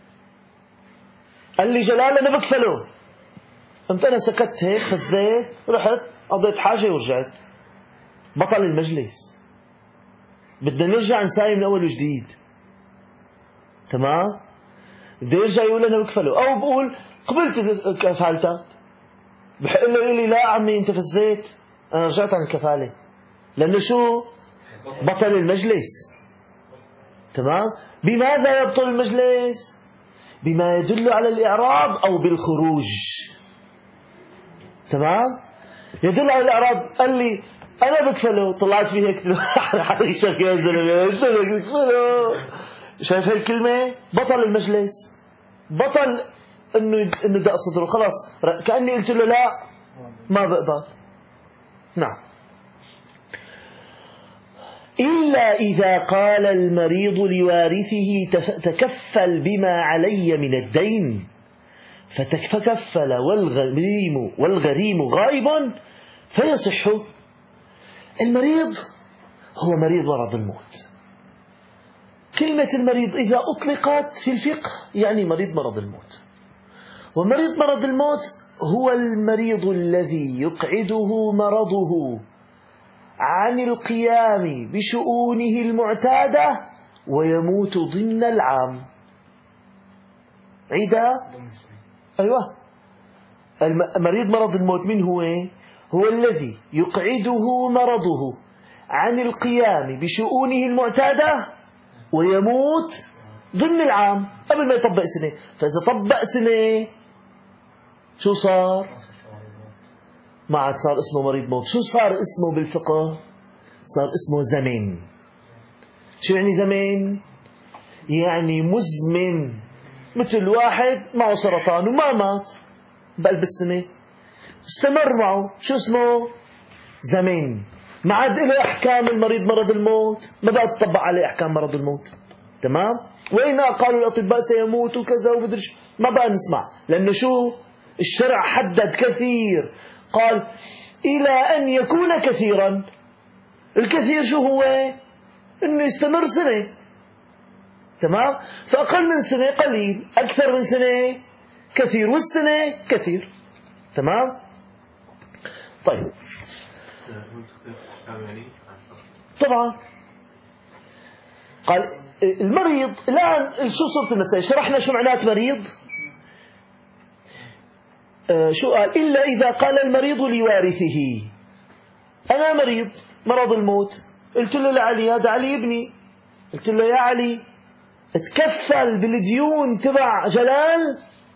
قال لي جلال أنا بكفله. قمت أنا سكت هيك، خزيت، رحت قضيت حاجة ورجعت. بطل المجلس. بدنا نرجع نساوي من أول وجديد. تمام؟ بده يرجع يقول أنا بكفله، أو بقول قبلت كفالتك، بحق له يقول لي لا عمي أنت فزيت، أنا رجعت عن الكفالة. لأنه شو؟ بطل المجلس. تمام؟ بماذا يبطل المجلس؟ بما يدل على الإعراض أو بالخروج. تمام؟ يدل على الإعراض. قال لي أنا بكفله، طلعت فيه هيك حريشك يا زلمة، أنت بكفله. شايف هاي الكلمة؟ بطل المجلس، بطل إنه دق صدره، خلاص كأني قلت له لا ما بقبل. نعم. إلا إذا قال المريض لوارثه تكفل بما علي من الدين، فكفل والغريم غائب فيصح. المريض هو مريض مرض الموت. كلمة المريض إذا أطلقت في الفقه يعني مريض مرض الموت. ومريض مرض الموت هو المريض الذي يقعده مرضه عن القيام بشؤونه المعتادة ويموت ضمن العام. عيدا؟ أيوة. مريض مرض الموت من هو؟ هو الذي يقعده مرضه عن القيام بشؤونه المعتادة ويموت ضمن العام قبل ما يطبق سنة. فإذا طبق سنة شو صار؟ ما عاد صار اسمه مريض موت. شو صار اسمه بالفقه؟ صار اسمه زمن. شو يعني زمن؟ يعني مزمن، مثل واحد معه سرطان وما مات بقلب السنة، استمر معه، شو اسمه؟ زمن. ما عاد له أحكام المريض مرض الموت، ما بقى تطبق عليه أحكام مرض الموت. تمام؟ وإن قالوا الأطباء سيموت وكذا وبدرش، ما بقى نسمع. لأنه شو؟ الشرع حدد كثير، قال إلى أن يكون كثيرا. الكثير شو هو؟ إنه يستمر سنة. تمام؟ فأقل من سنة قليل، أكثر من سنة كثير، والسنة كثير. تمام؟ طيب طبعا قال المريض. الآن شو صورة المسألة؟ شرحنا شو معنات مريض. شو قال؟ إلا إذا قال المريض لوارثه أنا مريض مرض الموت. قلت له لعلي، هذا علي ابني، قلت له يا علي تكفل بالديون تبع جلال.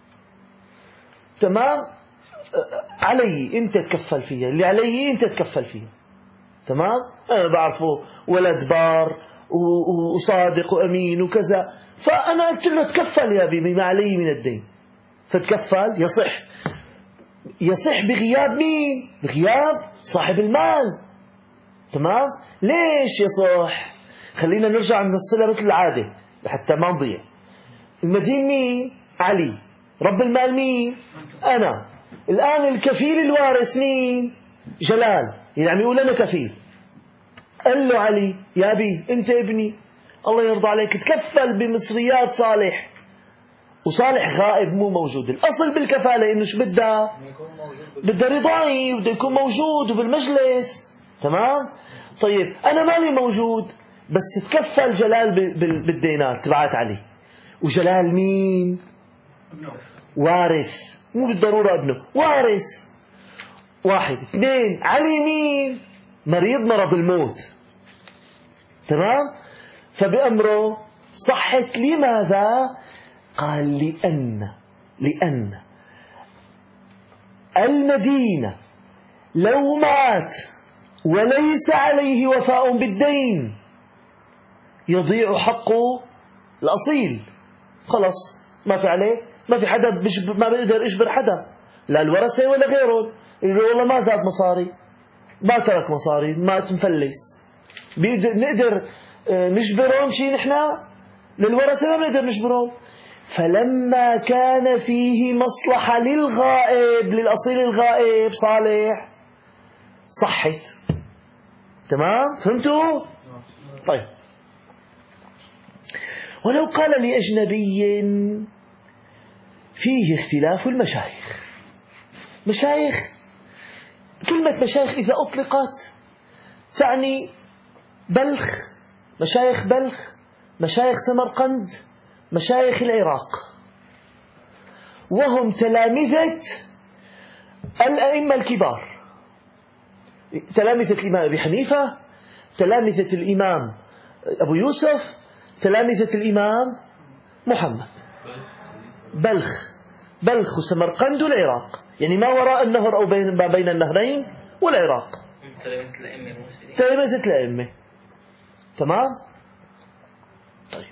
تمام؟ علي أنت تكفل فيها، اللي علي أنت تكفل فيها. تمام؟ أنا بعرفه ولد بار وصادق وأمين وكذا، فأنا قلت له تكفل يا بي بما علي من الدين. فتكفل يصح بغياب مين؟ بغياب صاحب المال. تمام؟ ليش يصح؟ خلينا نرجع ننصلها مثل العادة لحتى ما نضيع. المدين مين؟ علي. رب المال مين؟ أنا. الآن الكفيل الوارث مين؟ جلال. يعني عم يقول أنا كفيل. قال له علي يا أبي أنت ابني الله يرضى عليك تكفل بمصريات صالح، وصالح غائب مو موجود. الأصل بالكفالة إنه شو بدها رضاي، وبده يكون موجود وبالمجلس. تمام؟ طيب أنا مالي موجود، بس تكفل جلال بالدينات تبعت علي. وجلال مين؟ وارث، مو بالضرورة ابنه، وارث. واحد. اثنين، علي مين؟ مريض مرض الموت. تمام؟ فبأمره صحت. لماذا؟ قال لأن المدينة لو مات وليس عليه وفاء بالدين يضيع حق الأصيل، خلص ما في عليه، ما في حدا ما بيقدر يجبر حدا، لا الورثة ولا غيرهم. يقولوا والله ما زاد مصاري، ما ترك مصاري، ما مفلس، نقدر نجبرهم شيء؟ نحن للورثة ما بنقدر نجبرهم. فلما كان فيه مصلحة للغائب، للأصيل الغائب صالح، صحت. تمام؟ فهمتوا؟ طيب، ولو قال لأجنبي فيه اختلاف المشايخ. مشايخ، كلمة مشايخ إذا أطلقت تعني بلخ، مشايخ بلخ، مشايخ سمرقند، مشايخ العراق، وهم تلامذة الأئمة الكبار، تلامذة الإمام أبي حنيفة، تلامذة الإمام أبو يوسف، تلامذة الإمام محمد. بلخ وسمرقند والعراق، يعني ما وراء النهر أو ما بين النهرين والعراق، تلامذة الأئمة. تمام؟ طيب،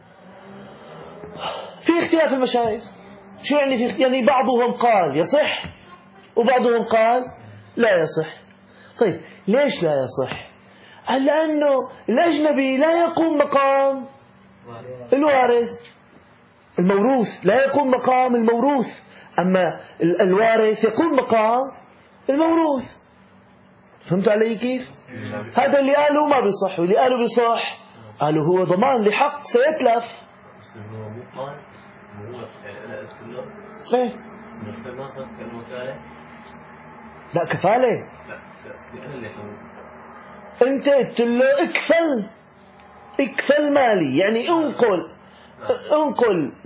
في اختلاف المشايخ. شو يعني يعني بعضهم قال يصح وبعضهم قال لا يصح. طيب ليش لا يصح؟ لأنه الأجنبي لا يقوم مقام الوارث، الموروث لا يقوم مقام الموروث، أما الوارث يقوم مقام الموروث. فهمتوا علي كيف؟ هذا اللي قالوا ما بيصح، واللي قالوا بيصح قالوا هو ضمان لحق سيتلف. ايه لا كفالة، انت قلت له اكفل مالي، يعني انقل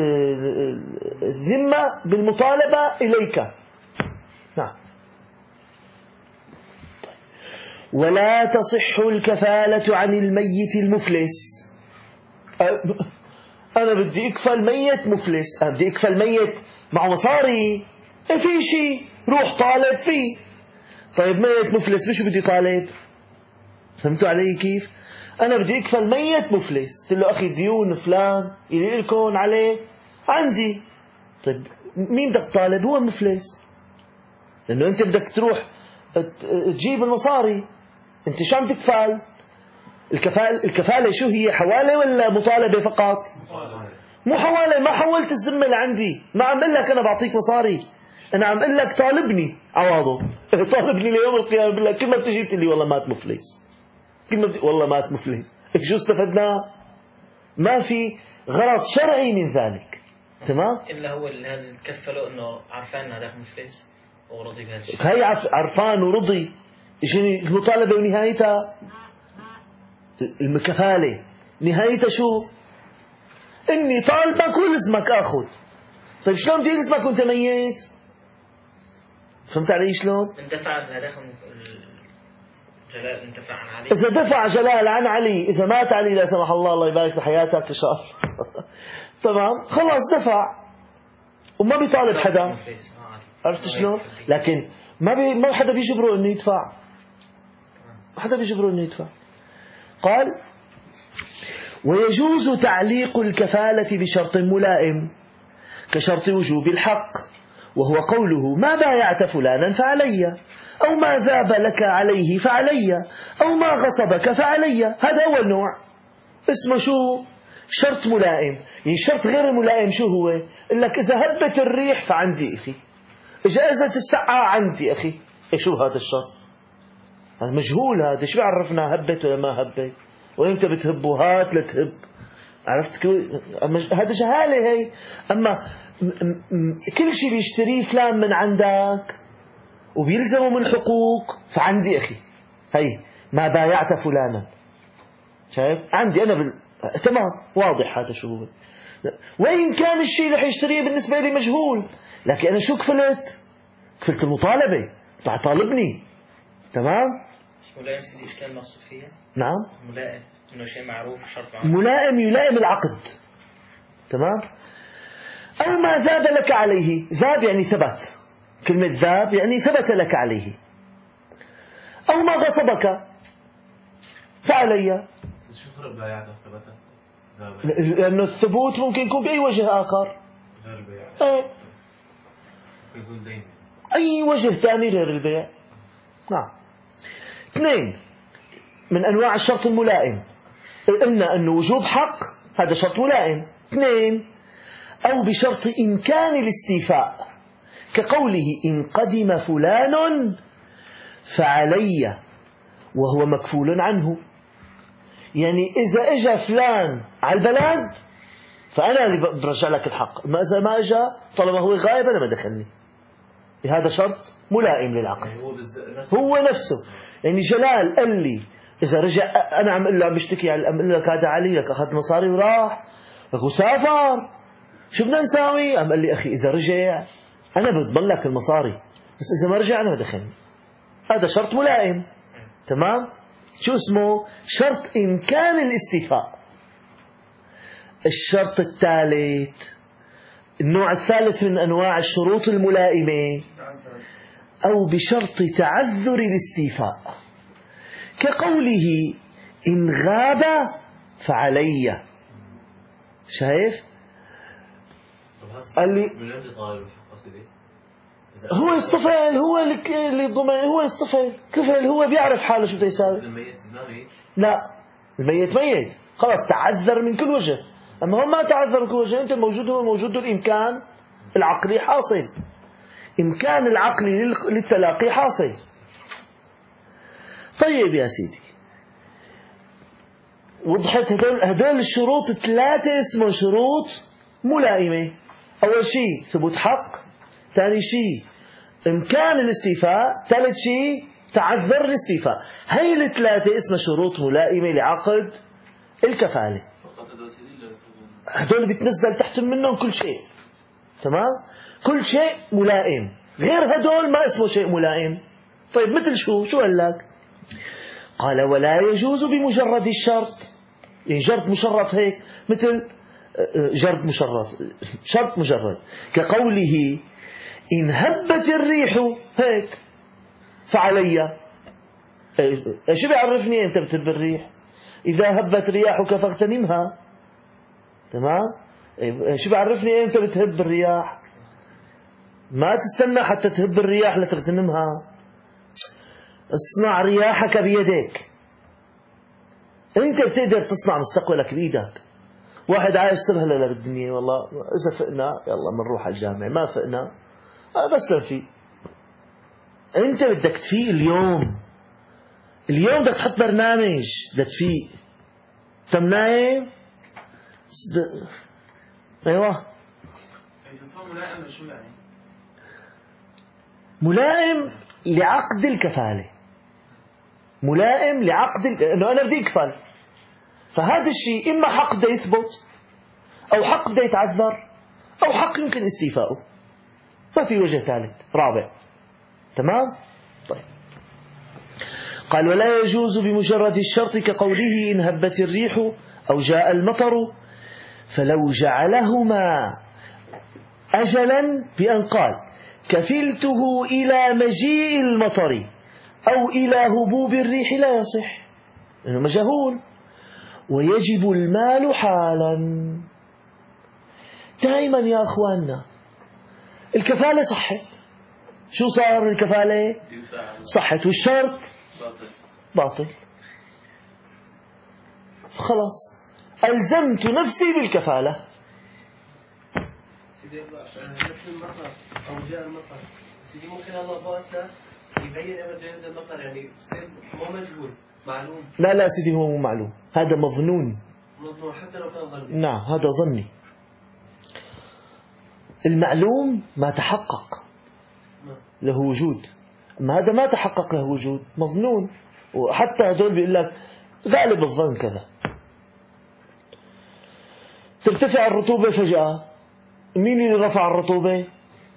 الذمة بالمطالبة إليك. نعم. ولا تصح الكفالة عن الميت المفلس. أنا بدي أكفل ميت مفلس، أنا بدي أكفل ميت مع مصاري، في شيء روح طالب فيه. طيب ميت مفلس مش بدي طالب. فهمتوا علي كيف؟ أنا بدي أكفل ميت مفلس، قلت له أخي ديون فلان اللي لكم عليه عندي. طيب مين بدك طالب؟ هو مفلس، لأنه أنت بدك تروح تجيب المصاري، أنت شو عم تكفل؟ الكفالة شو هي؟ حوالة ولا مطالبة فقط؟ مو حوالة، ما حولت الذمة لعندي، ما عم أقول لك أنا بعطيك مصاري، أنا عم أقول لك طالبني عواضه. طالبني ليوم القيامة بالله. كل ما بتجي بتقول لي والله مات مفلس، كل ما والله مات مفلس، شو استفدنا؟ ما في غرض شرعي من ذلك. تمام؟ إلا هو اللي كفله إنه عرفان هذاك مفلس ورضي بهالشيء. هي عرفان ورضي. شنو المطالبة ونهايتها؟ الكفالة نهايتها شو؟ إني طالبك ولزمك آخذ. طيب شلون بدي لزمك وأنت ميت؟ فهمت علي شلون؟ اندفع هذاك جلال، اندفع عن علي. إذا دفع جلال عن علي، إذا مات علي لا سمح الله، الله يبارك بحياتك إن شاء الله. تمام، خلاص دفع وما بيطالب حدا. عرفت شلون؟ لكن ما حدا بيجبره إنه يدفع، ما حدا بيجبره إنه يدفع. قال: ويجوز تعليق الكفالة بشرط ملائم كشرط وجوب الحق، وهو قوله: ما بايعت فلانا فعلي، أو ما ذاب لك عليه فعلي، أو ما غصبك فعلي. هذا أول نوع، اسمه شو؟ شرط ملائم. يعني الشرط غير الملائم شو هو؟ يقول لك إذا هبت الريح فعندي أخي، إذا أزت السعة عندي أخي. شو هذا الشرط؟ هذا مجهول، هذا شو بيعرفنا هبت ولا ما هبت، وإمتى بتهبوا؟ هات لتهب. عرفت هذا جهالة هي. أما كل شيء بيشتريه فلان من عندك وبيلزمه من حقوق فعندي أخي. هي ما بايعت فلانا، شايف؟ عندي أنا تمام، واضح هذا شو هو. وإن كان الشيء اللي حيشتريه بالنسبة لي مجهول، لكن أنا شو كفلت؟ كفلت المطالبة، طالبني. تمام؟ ملائم سيدي إيش كان مقصود فيها؟ نعم، ملائم إنه شيء معروف شرط معروف. ملائم يلائم العقد. تمام؟ أو ما ذاب لك عليه. ذاب يعني ثبت، كلمة ذاب يعني ثبت لك عليه. أو ما غصبك فعلي. شو فرق بيعة ثبتها؟ لأنه الثبوت ممكن يكون بأي وجه آخر، غير البيع إيه. ممكن يكون دين. أي وجه ثاني غير البيع. نعم. 2 من أنواع الشرط الملائم، قلنا أنه وجوب حق هذا شرط ملائم. 2 أو بشرط إمكان الاستيفاء، كقوله إن قدم فلان فعلي وهو مكفول عنه. يعني إذا إجا فلان على البلد فأنا اللي برجع لك الحق، ما إذا ما إجا طالما هو غائب أنا ما دخلني. هذا شرط ملائم للعقد. هو نفسه. يعني جلال قال لي إذا رجع أنا عم أقول له عم بشتكي عم لك هذا علي لك أخذ مصاري وراح لك وسافر، شو بدنا نساوي؟ عم قال لي أخي إذا رجع أنا بضمن لك المصاري، بس إذا ما رجع أنا ما دخلني. هذا شرط ملائم. تمام. شو اسمه؟ شرط إمكان الاستيفاء. الشرط الثالث، النوع الثالث من أنواع الشروط الملائمة، أو بشرط تعذر الاستيفاء، كقوله إن غاب فعلي. شايف؟ قال لي هو يستفعل، هو اللي ضمن، هو يستفعل كفل، هو بيعرف حاله شو بده يساوي. لا الميت ميت خلاص تعذر من كل وجه، أما هم ما تعذر من كل وجه. أنت موجود، هو موجود، الإمكان العقلي حاصل، إمكان العقلي للتلاقي حاصل. طيب يا سيدي، وضحت هدول الشروط 3 اسمه شروط ملائمة. أول شيء ثبوت حق، ثاني شيء إمكان الاستيفاء، ثالث شيء تعذر الاستيفاء. هاي ال3 اسمها شروط ملائمة لعقد الكفالة. هدول بيتنزل تحت منهم كل شيء. تمام. كل شيء ملائم، غير هدول ما اسمه شيء ملائم. طيب مثل شو قال لك؟ قال ولا يجوز بمجرد الشرط. يعني شرط مشرط هيك، مثل جرد مشرط، شرط مجرد، كقوله إن هبت الريح هيك فعلي. شو بيعرفني أنت بتهب الريح؟ إذا هبت رياحك فاغتنمها. تمام. شو بيعرفني أنت بتهب الرياح؟ ما تستنى حتى تهب الرياح لتغتنمها. اصنع رياحك بيدك. أنت بتقدر تصنع مستقبلك بإيدك. واحد عايش سبهلله بالدنيا، والله إذا فقنا يلا بنروح على الجامع، ما فقنا بس نفي. أنت بدك تفيق اليوم بدك تحط برنامج بدك تفيق. تم نايم أيوة. ملائم شو يعني؟ ملائم لعقد الكفالة، ملائم لعقد إنه أنا بدي أكفل، فهذا الشيء إما حق بده يثبت، أو حق بده يتعذر، أو حق يمكن استيفاؤه، ما في وجه ثالث رابع. تمام. طيب قال ولا يجوز بمجرد الشرط، كقوله إن هبت الريح أو جاء المطر، فلو جعلهما أجلا بأن قال كفلته إلى مجيء المطر أو إلى هبوب الريح لا يصح، لأنه مجهول. ويجب المال حالا. دائما يا أخواننا الكفالة صحت، شو صار؟ الكفالة صحت والشرط باطل، خلاص ألزمت نفسي بالكفالة. سيدي مثل المطر أو جاء المطر، سيدي ممكن الله فوقتنا يبين إمتى ينزل المطر، يعني يصير مو مجهول معلوم. لا سيدي هو مو معلوم، هذا مظنون. مظنون حتى لو كان ظني. نعم هذا ظني. المعلوم ما تحقق له وجود، أما هذا ما تحقق له وجود مظنون. وحتى هدول بيقول لك غالب الظن كذا. ترتفع الرطوبة فجأة، مين اللي رفع الرطوبة؟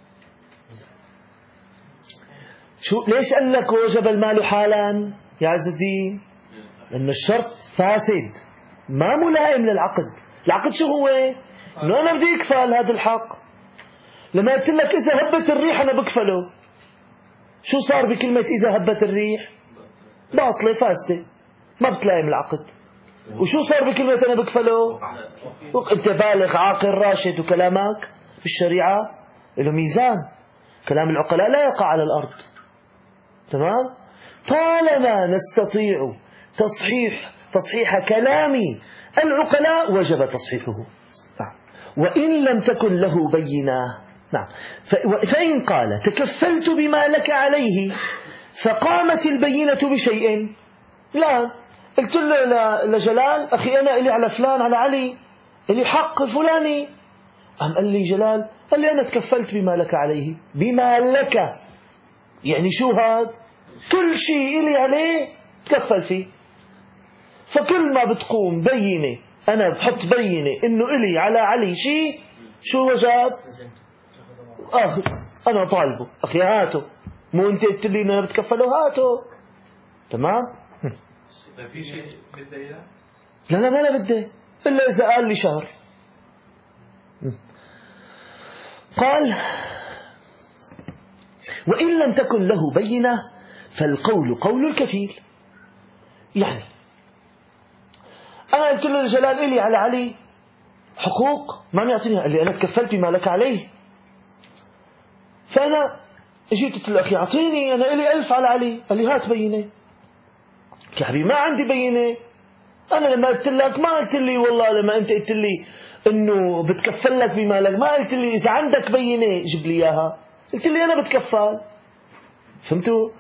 شو ليش قال لك وجب المال حالا يا عز الدين؟ لأن الشرط فاسد ما ملائم للعقد. العقد شو هو؟ إنه أنا بدي أكفل هذا الحق. لما قلت لك إذا هبت الريح أنا بكفله، شو صار بكلمة إذا هبت الريح؟ باطلة فاسدة، ما بتلائم العقد. وشو صار بكلمة أنا بكفله؟ أنت بالغ عاقل راشد، وكلامك بالشريعة له ميزان. كلام العقلاء لا يقع على الأرض. تمام؟ طالما نستطيع تصحيح كلام العقلاء وجب تصحيحه. نعم. وإن لم تكن له بينة. نعم. فإن قال تكفلت بما لك عليه فقامت البينة بشيء، لا قلت له لجلال أخي أنا إلي على فلان على علي إلي حق فلاني، قال لي جلال قال لي أنا تكفلت بما لك عليه. بما لك يعني شو هذا؟ كل شيء إلي عليه تكفل فيه. فكل ما بتقوم بينة أنا بحط بينة إنه إلي على علي شيء، شو وجب؟ آخر أنا طالبه أخي هاته، مو أنت قلت لي أنا بتكفله هاته. تمام؟ في شيء بده إياه؟ لا ما بده إلا إذا قال لي شهر. قال وإن لم تكن له بينة فالقول قول الكفيل. يعني أنا قلت له الجلال إلي على علي حقوق ما يعطيني، قال لي أنا تكفلت بما لك عليه. فأنا جيت قلت له أخي أعطيني أنا إلي 1000 على علي، قال لي هات بينة. يا حبيبي ما عندي بينة، أنا لما قلت لك ما قلت لي والله لما أنت قلت لي إنه بتكفل لك بما لك، ما قلت لي إذا عندك بينة جيب لي إياها، قلت لي أنا بتكفل. فهمتوا؟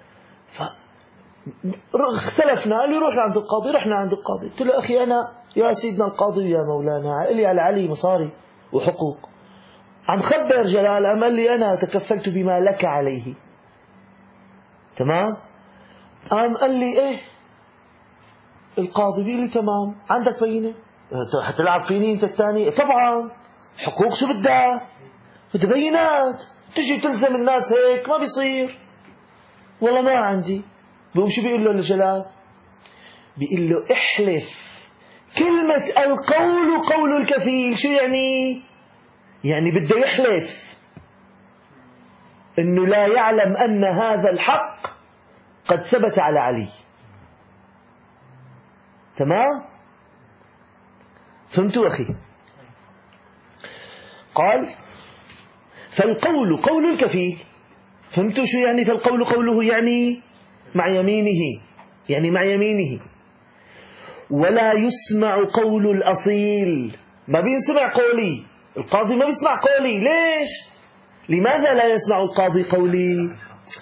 اختلفنا، قال لي روح عند القاضي. رحنا عند القاضي، قلت له أخي أنا يا سيدنا القاضي يا مولانا إلي على علي مصاري وحقوق، عم خبر جلال قال لي أنا تكفلت بما لك عليه. تمام؟ قال لي إيه القاضي؟ بيقول لي تمام عندك بينة؟ حتلعب فيني أنت الثاني؟ طبعا حقوق شو بدها بينات، تجي تلزم الناس هيك ما بيصير. والله ما عندي. بقوم شو بيقول له لجلال؟ بيقول له احلف. كلمة القول قول الكفيل شو يعني؟ يعني بده يحلف انه لا يعلم ان هذا الحق قد ثبت على علي. تمام؟ فهمتوا أخي؟ قال فالقول قول الكفيل. فهمتوا شو يعني فالقول قوله؟ يعني مع يمينه، يعني مع يمينه. ولا يسمع قول الأصيل، ما بيسمع قولي القاضي، ما بيسمع قولي. ليش؟ لماذا لا يسمع القاضي قولي؟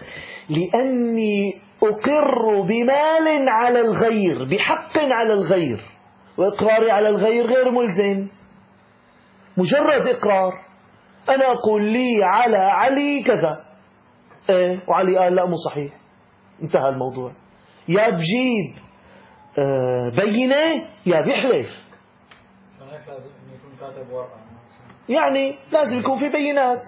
لأني أقر بمال على الغير، بحق على الغير، وإقراري على الغير غير ملزم، مجرد إقرار. أنا أقول لي على علي كذا، إيه وعلي قال لا مو صحيح، انتهى الموضوع. يا بجيب بينة يا بيحلف. لازم يكون كاتب ورقة، يعني لازم يكون في بينات.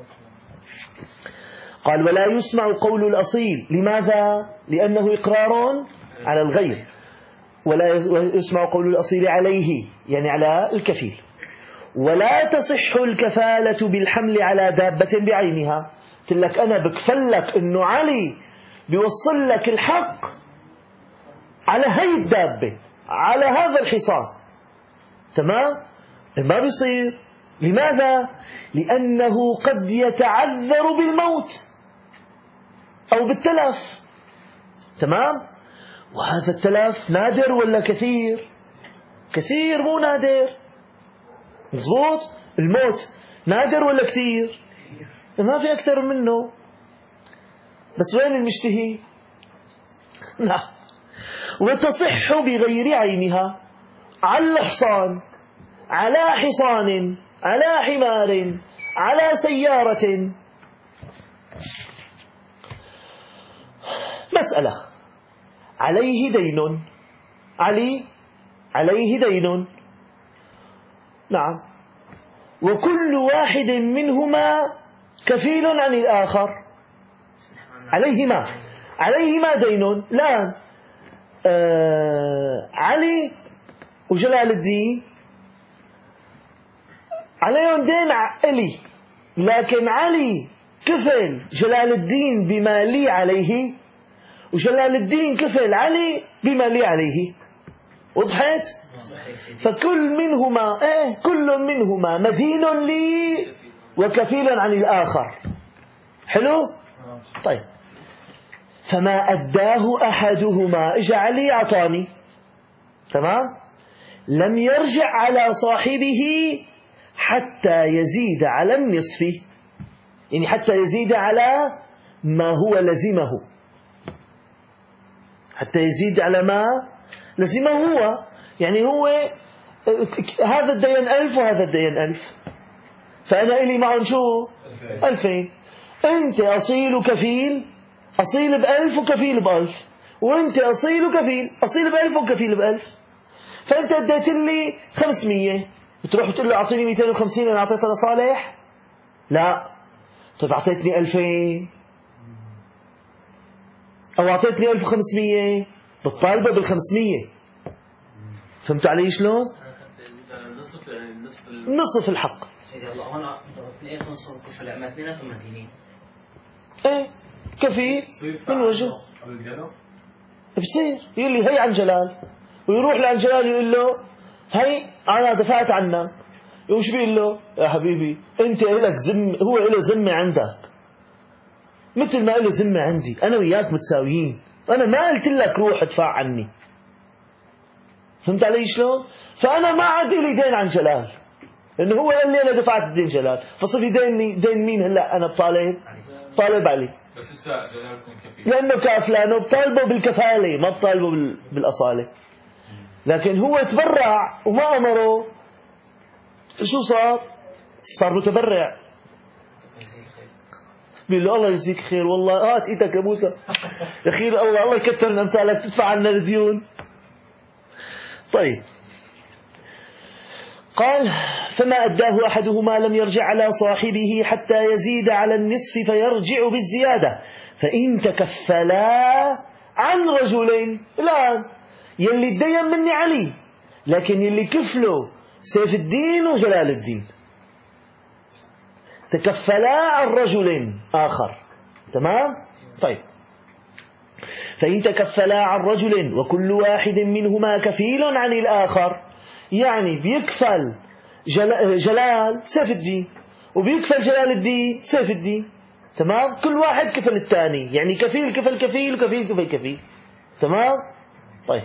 قال ولا يسمع قول الأصيل. لماذا؟ لأنه إقرار على الغير. ولا يسمع قول الأصيل عليه، يعني على الكفيل. ولا تصح الكفالة بالحمل على دابة بعينها. قلت لك أنا بكفلك إنه علي بيوصل لك الحق على هاي الدابة، على هذا الحصان. تمام؟ ما بيصير. لماذا؟ لأنه قد يتعذر بالموت أو بالتلف. تمام؟ وهذا التلف نادر ولا كثير؟ كثير مو نادر. مظبوط؟ الموت نادر ولا كثير؟ ما في أكثر منه. بس وين المشتهي؟ نعم. وتصح بغير عينها، على حصان، على حصان، على حمار، على سيارة. مسألة. عليه دين، عليه دين، نعم، وكل واحد منهما كفيل عن الآخر. عليهما دين. لا علي وجلال الدين عليهم دين إلي، لكن علي كفل جلال الدين بما لي عليه، وجلال الدين كفل علي بما لي عليه. وضحت؟ فكل منهما كل منهما مدين لي وكفيل عن الآخر. حلو؟ طيب، فما أداه أحدهما إجا علي أعطاني، تمام، لم يرجع على صاحبه حتى يزيد على النصف، يعني حتى يزيد على ما هو لزمه، حتى يزيد على ما لزمه هو. يعني هو هذا الدين 1000 وهذا الدين 1000، فأنا إلي معهم شو 2000. أنت أصيل وكفيل، أصيل ب1000 وكفيل ب1000، وأنت أصيل وكفيل، أصيل ب1000 وكفيل ب1000. فأنت اديت لي 500، بتروح بتقول له أعطيني 250 أنا أعطيتها لصالح؟ لا. طيب أعطيتني 2000 أو أعطيتني 1500، بتطالبه بال500. فهمت علي شلون؟ نصف الحق. سيدي الله هون في الآخر نصف كفلاء، ما اثنيناتهم مدينين. كفيل من وجه بصير يقول لي هي عن جلال، ويروح لعن جلال يقول له هي أنا دفعت عنك. وش بيقول له؟ يا حبيبي أنت إلك ذمة، هو إله ذمة عندك مثل ما إله ذمة عندي، أنا وياك متساويين، أنا ما قلت لك روح ادفع عني. فهمت علي شلون؟ فأنا ما عاد لي دين عن جلال، لأنه هو قال لي أنا دفعت دين جلال، فصفي دين مين هلا؟ أنا طالب علي، بس الساعة جلال يكون كفيل لأنه كافلانه بطالبه بالكفالة، ما بطالبه بالأصالة. لكن هو تبرع وما أمره، شو صار متبرع. بيقول له الله يجزيك خير، والله هات ايدك يا موسى يا خير، الله يكثر من امثالك تدفع عنا الديون. طيب، قال فما أداه أحدهما لم يرجع على صاحبه حتى يزيد على النصف فيرجع بالزيادة، فإن تكفلا عن رجلين. الآن يلي اتدين مني علي، لكن يلي كفله سيف الدين وجلال الدين، تكفلا عن رجل آخر، تمام؟ طيب، فإن تكفلا عن رجل وكل واحد منهما كفيل عن الآخر، يعني بيكفل جلال سيف الدين وبيكفل جلال الدين سيف الدين، تمام؟ كل واحد كفل الثاني، يعني كفيل كفل كفيل وكفيل كفل كفيل، تمام؟ طيب،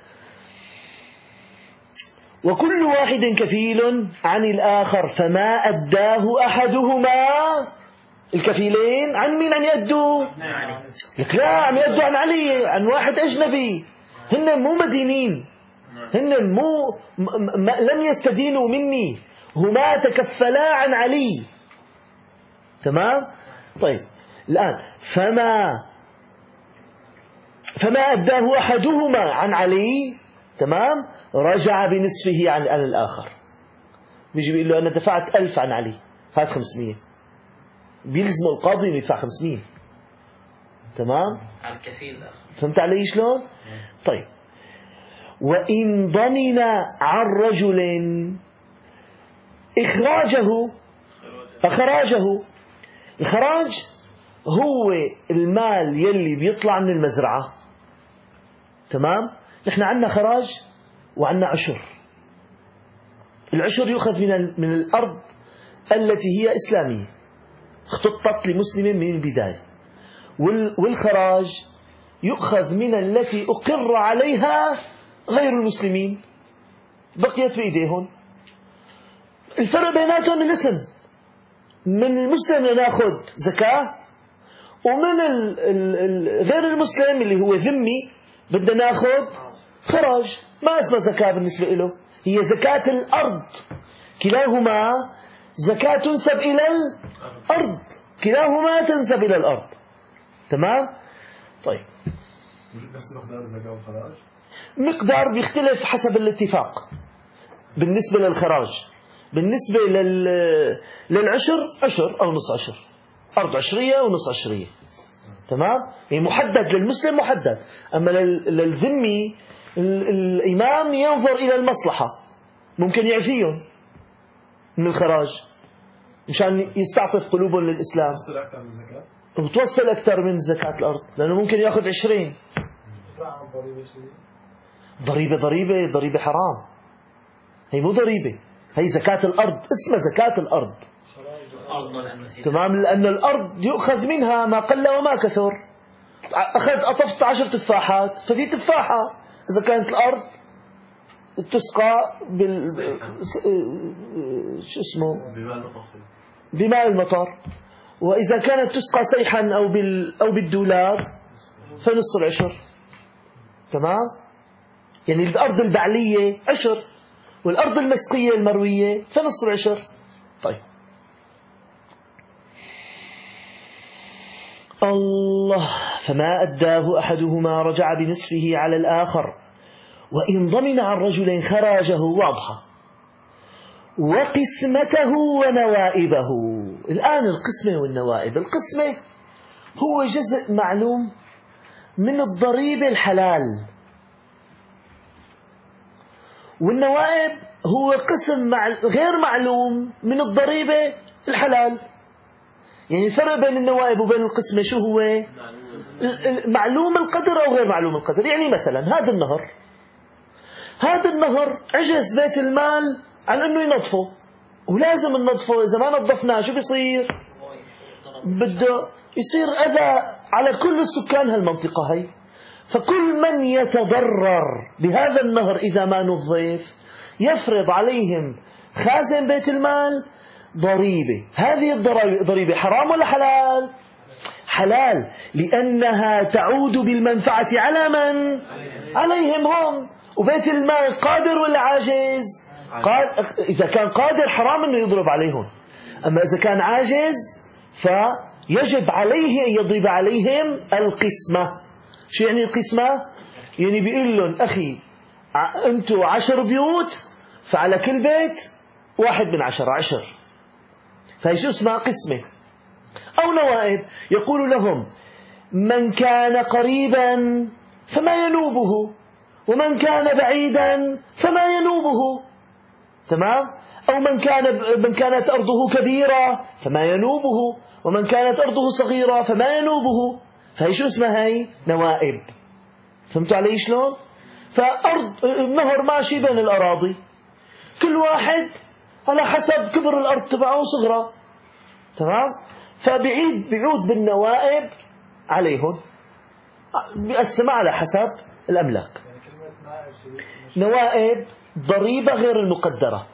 وكل واحد كفيل عن الآخر، فما أداه أحدهما، الكفيلين عن مين عم يأدوا؟ لك لا، عم يأدوا عن علي، عن واحد أجنبي، هن مو مدينين، هن لم يستدينوا مني، هما تكفلا عن علي، تمام؟ طيب، الآن فما أداه أحدهما عن علي، تمام، رجع بنصفه عن الآخر. بيجي بيقول له أنا دفعت 1000 عن علي، هات 500، بيلزم القاضي يدفع 500، تمام؟ على الكفيل الآخر. فهمت علي شلون؟ طيب، وإن ضمن عن رجل إخراجه، الخراج هو المال يلي بيطلع من المزرعة، تمام؟ نحن عندنا خراج وعندنا عشر. العشر يؤخذ من الأرض التي هي إسلامية اختطت لمسلم من البداية، والخراج يؤخذ من التي أقر عليها غير المسلمين بقيت بإيديهم. الفرق بيناتهم الاسم، من المسلم ناخذ زكاة، ومن غير المسلم اللي هو ذمي بدنا ناخذ خراج. ما اسمها زكاة بالنسبة له، هي زكاة الأرض، كلاهما زكاة تنسب إلى الأرض، كلاهما تنسب إلى الأرض، تمام؟ طيب، نفس مقدار الزكاة والخراج؟ مقدار بيختلف حسب الاتفاق. بالنسبة للخراج، بالنسبة للعشر، عشر أو نص عشر، أرض عشرية ونص عشرية، تمام؟ يعني محدد للمسلم محدد. أما للذمي الإمام ينظر إلى المصلحة، ممكن يعفيهم من الخراج مشان يستعطف قلوبهم للإسلام. وبتوصل أكثر من زكاة الأرض، لأنه ممكن يأخذ 20. ضريبة حرام، هي مو ضريبة، هي زكاة الأرض، اسمها زكاة الأرض. تمام، لأن الأرض يؤخذ منها ما قل وما كثر. أطفت 10 تفاحات، ففي تفاحة إذا كانت الأرض تسقى بماء المطر، وإذا كانت تسقى سيحا أو بالدولاب فنص العشر. تمام، يعني الأرض البعلية عشر، والأرض المسقية المروية فنص العشر. طيب، الله، فما أداه أحدهما رجع بنصفه على الآخر، وإن ضمن عن رجل خراجه واضحة وقسمته ونوائبه. الآن القسمة والنوائب، القسمة هو جزء معلوم من الضريبة الحلال، والنوائب هو قسم غير معلوم من الضريبة الحلال. يعني الفرق بين النوائب وبين القسمة شو هو؟ معلوم القدر أو غير معلوم القدر. يعني مثلا هذا النهر عجز بيت المال عن أنه ينظفه، ولازم ننظفه. إذا ما نظفناه شو بيصير؟ بده يصير أذى على كل السكان هالمنطقة هي. فكل من يتضرر بهذا النهر إذا ما نظف يفرض عليهم خازن بيت المال ضريبة. هذه الضريبة حرام ولا حلال؟ حلال، لأنها تعود بالمنفعة على من؟ عليهم هم. وبيت المال قادر ولا عاجز؟ إذا كان قادر حرام أنه يضرب عليهم، أما إذا كان عاجز فيجب عليه أن يضرب عليهم القسمة. شو يعني القسمة؟ يعني بيقول لهم أخي أنتم 10 بيوت، فعلى كل بيت 1 من 10 10. فهي شو اسمها؟ قسمة. أو نوائب، يقول لهم من كان قريبا فما ينوبه، ومن كان بعيدا فما ينوبه. تمام؟ أو من كانت أرضه كبيرة فما ينوبه، ومن كانت أرضه صغيرة فما ينوبه. فهي شو اسمها؟ هي نوائب. فهمتوا علي شلون؟ فأرض نهر ماشي بين الأراضي، كل واحد على حسب كبر الأرض تبعه وصغره. تمام؟ فبيعود بالنوائب عليهم، بيقسم على حسب الأملاك. نوائب ضريبة غير المقدرة،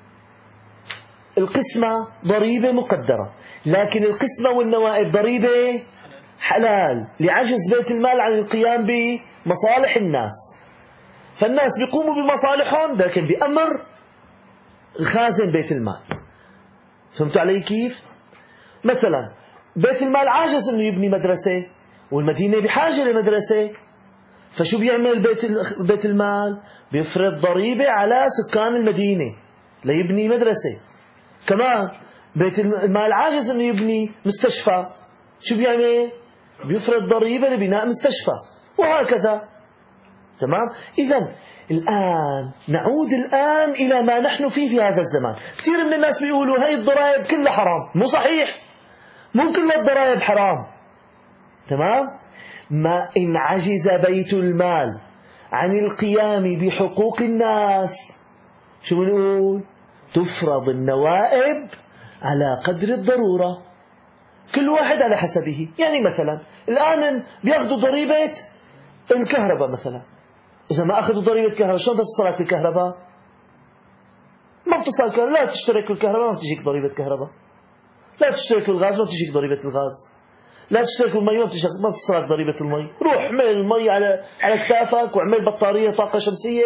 القسمة ضريبة مقدرة، لكن القسمة والنوائب ضريبة حلال لعجز بيت المال عن القيام بمصالح الناس. فالناس بيقوموا بمصالحهم لكن بأمر خازن بيت المال. فهمتوا علي كيف؟ مثلا بيت المال عاجز انه يبني مدرسة، والمدينة بحاجة لمدرسة، فشو بيعمل بيت المال؟ بيفرض ضريبة على سكان المدينة ليبني مدرسة. كمان بيت المال عاجز انه يبني مستشفى، شو بيعمل؟ بيفرض ضريبة لبناء مستشفى، وهكذا. تمام؟ إذن الآن نعود إلى ما نحن فيه في هذا الزمان. كثير من الناس بيقولوا هاي الضرائب كلها حرام. مو صحيح، مو كل الضرائب حرام. تمام؟ ما إن عجز بيت المال عن القيام بحقوق الناس شو بنقول؟ تفرض النوائب على قدر الضرورة، كل واحد على حسبه. يعني مثلا الآن بياخذوا ضريبة الكهرباء مثلا، إذا ما أخذوا ضريبة الكهرباء شلون تتصلك الكهرباء؟ ما بتصلك، لا تشترك بالكهرباء ما بتجيك ضريبة كهرباء، لا تشترك بالغاز ما بتجيك ضريبة الغاز، لا تشترك بالمي ما بتصلك ضريبة المي. روح اعمل المي على كتافك، واعمل بطارية طاقة شمسية،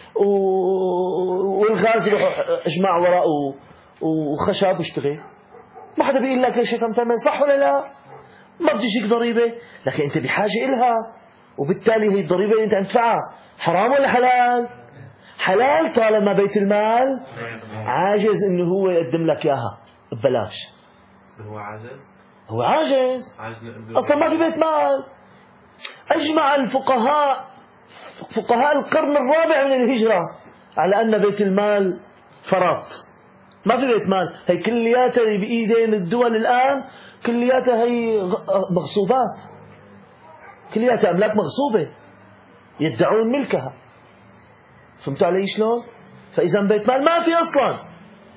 والغاز روح اجمع ورق وخشب واشتغل. ما حدا بيقول لك ليش هيك عم تعمل، صح ولا لا؟ ما بتجيك ضريبة، لكن انت بحاجة إلها، وبالتالي هي الضريبة اللي انت عم تدفعها حرام ولا حلال؟ حلال طالما بيت المال عاجز انه هو يقدم لك اياها ببلاش. هو عاجز اصلا، ما في بيت مال. اجمع الفقهاء فقهاء القرن الرابع من الهجرة على ان بيت المال فرط، ما في بيت مال. هي كلياتها اللي بايدين الدول الان كلياتها هي مغصوبات، كلياتها أملاك مغصوبة يدعون ملكها. فهمتوا علي شلون؟ فإذا بيت مال ما في أصلا.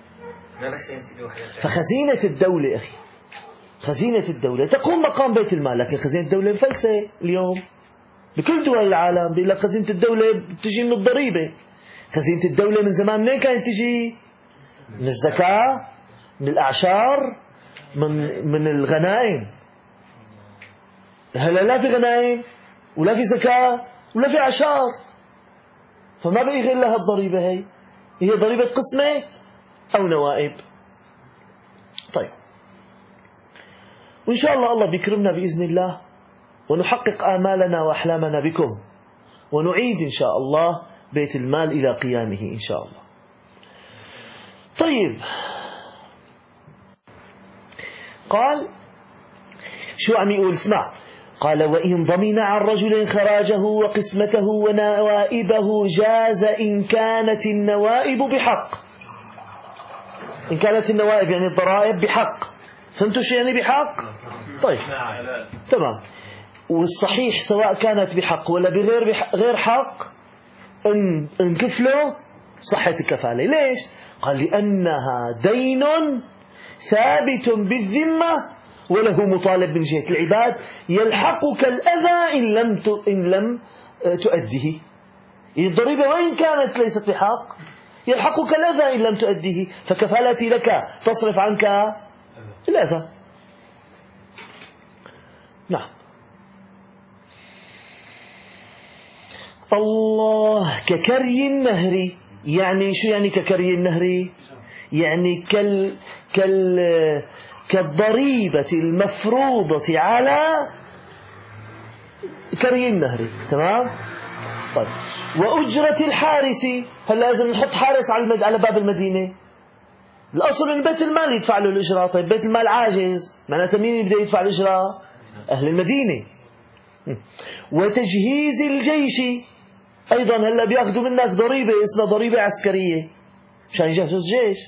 فخزينة الدولة أخي، خزينة الدولة تقوم مقام بيت المال، لكن خزينة الدولة مفلسة اليوم بكل دول العالم. بيقول لك خزينة الدولة بتجي من الضريبة. خزينة الدولة من زمان منين كانت تجي؟ من الزكاة، من الأعشار، من الغنائم. هلا لا في غنائم ولا في زكاة ولا في أعشار، فما بقي غير لها الضريبة. هي ضريبة قسمة أو نوائب. طيب، وإن شاء الله بيكرمنا بإذن الله ونحقق آمالنا وأحلامنا بكم، ونعيد إن شاء الله بيت المال إلى قيامه إن شاء الله. طيب، قال شو عم يقول؟ اسمع، قال: وإن ضمن عن رجل خراجه وقسمته ونوائبه جاز إن كانت النوائب بحق. إن كانت النوائب يعني الضرائب بحق. فهمتوا شو يعني بحق؟ طيب تمام. والصحيح سواء كانت بحق ولا بغير غير حق، إن كفلوا صحة الكفالة. ليش؟ قال: لأنها دين ثابت بالذمة وله مطالب من جهة العباد، يلحقك الأذى إن لم تؤديه. الضريبة وإن كانت ليست بحق يلحقك الأذى إن لم تؤديه، فكفالتي لك تصرف عنك الأذى. نعم. الله، ككري النهر. يعني شو يعني ككري النهر؟ يعني كالضريبة المفروضة على كري النهر. تمام؟ طيب، وأجرة الحارس. هل لازم نحط حارس على باب المدينة؟ الأصل إن بيت المال يدفع له الإجراء. طيب بيت المال عاجز، معناته مين يبدأ يدفع الإجراء؟ أهل المدينة. وتجهيز الجيش أيضا. هلا بيأخذوا منك ضريبة اسمها ضريبة عسكرية مشان يجهزوا الجيش.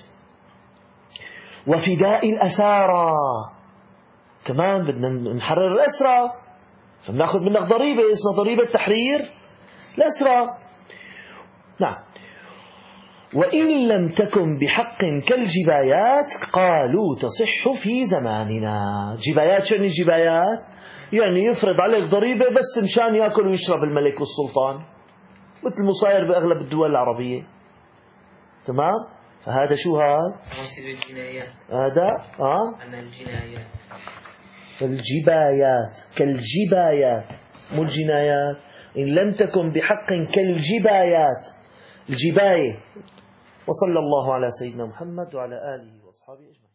وفداء الأسارى، كمان بدنا نحرر الأسرى، فبناخذ منك ضريبة اسمها ضريبة تحرير الأسرى. نعم. وإن لم تكن بحق كالجبايات قالوا تصح في زماننا. جبايات شو يعني الجبايات؟ يعني يفرض عليك ضريبة بس مشان يأكل ويشرب الملك والسلطان، مثل ما صاير بأغلب الدول العربية. تمام؟ فهذا شو هذا؟ هذا الجنايات. فالجبايات كالجبايات، مو الجنايات. إن لم تكن بحق كالجبايات، الجباية. وصلى الله على سيدنا محمد وعلى آله وأصحابه أجمعين.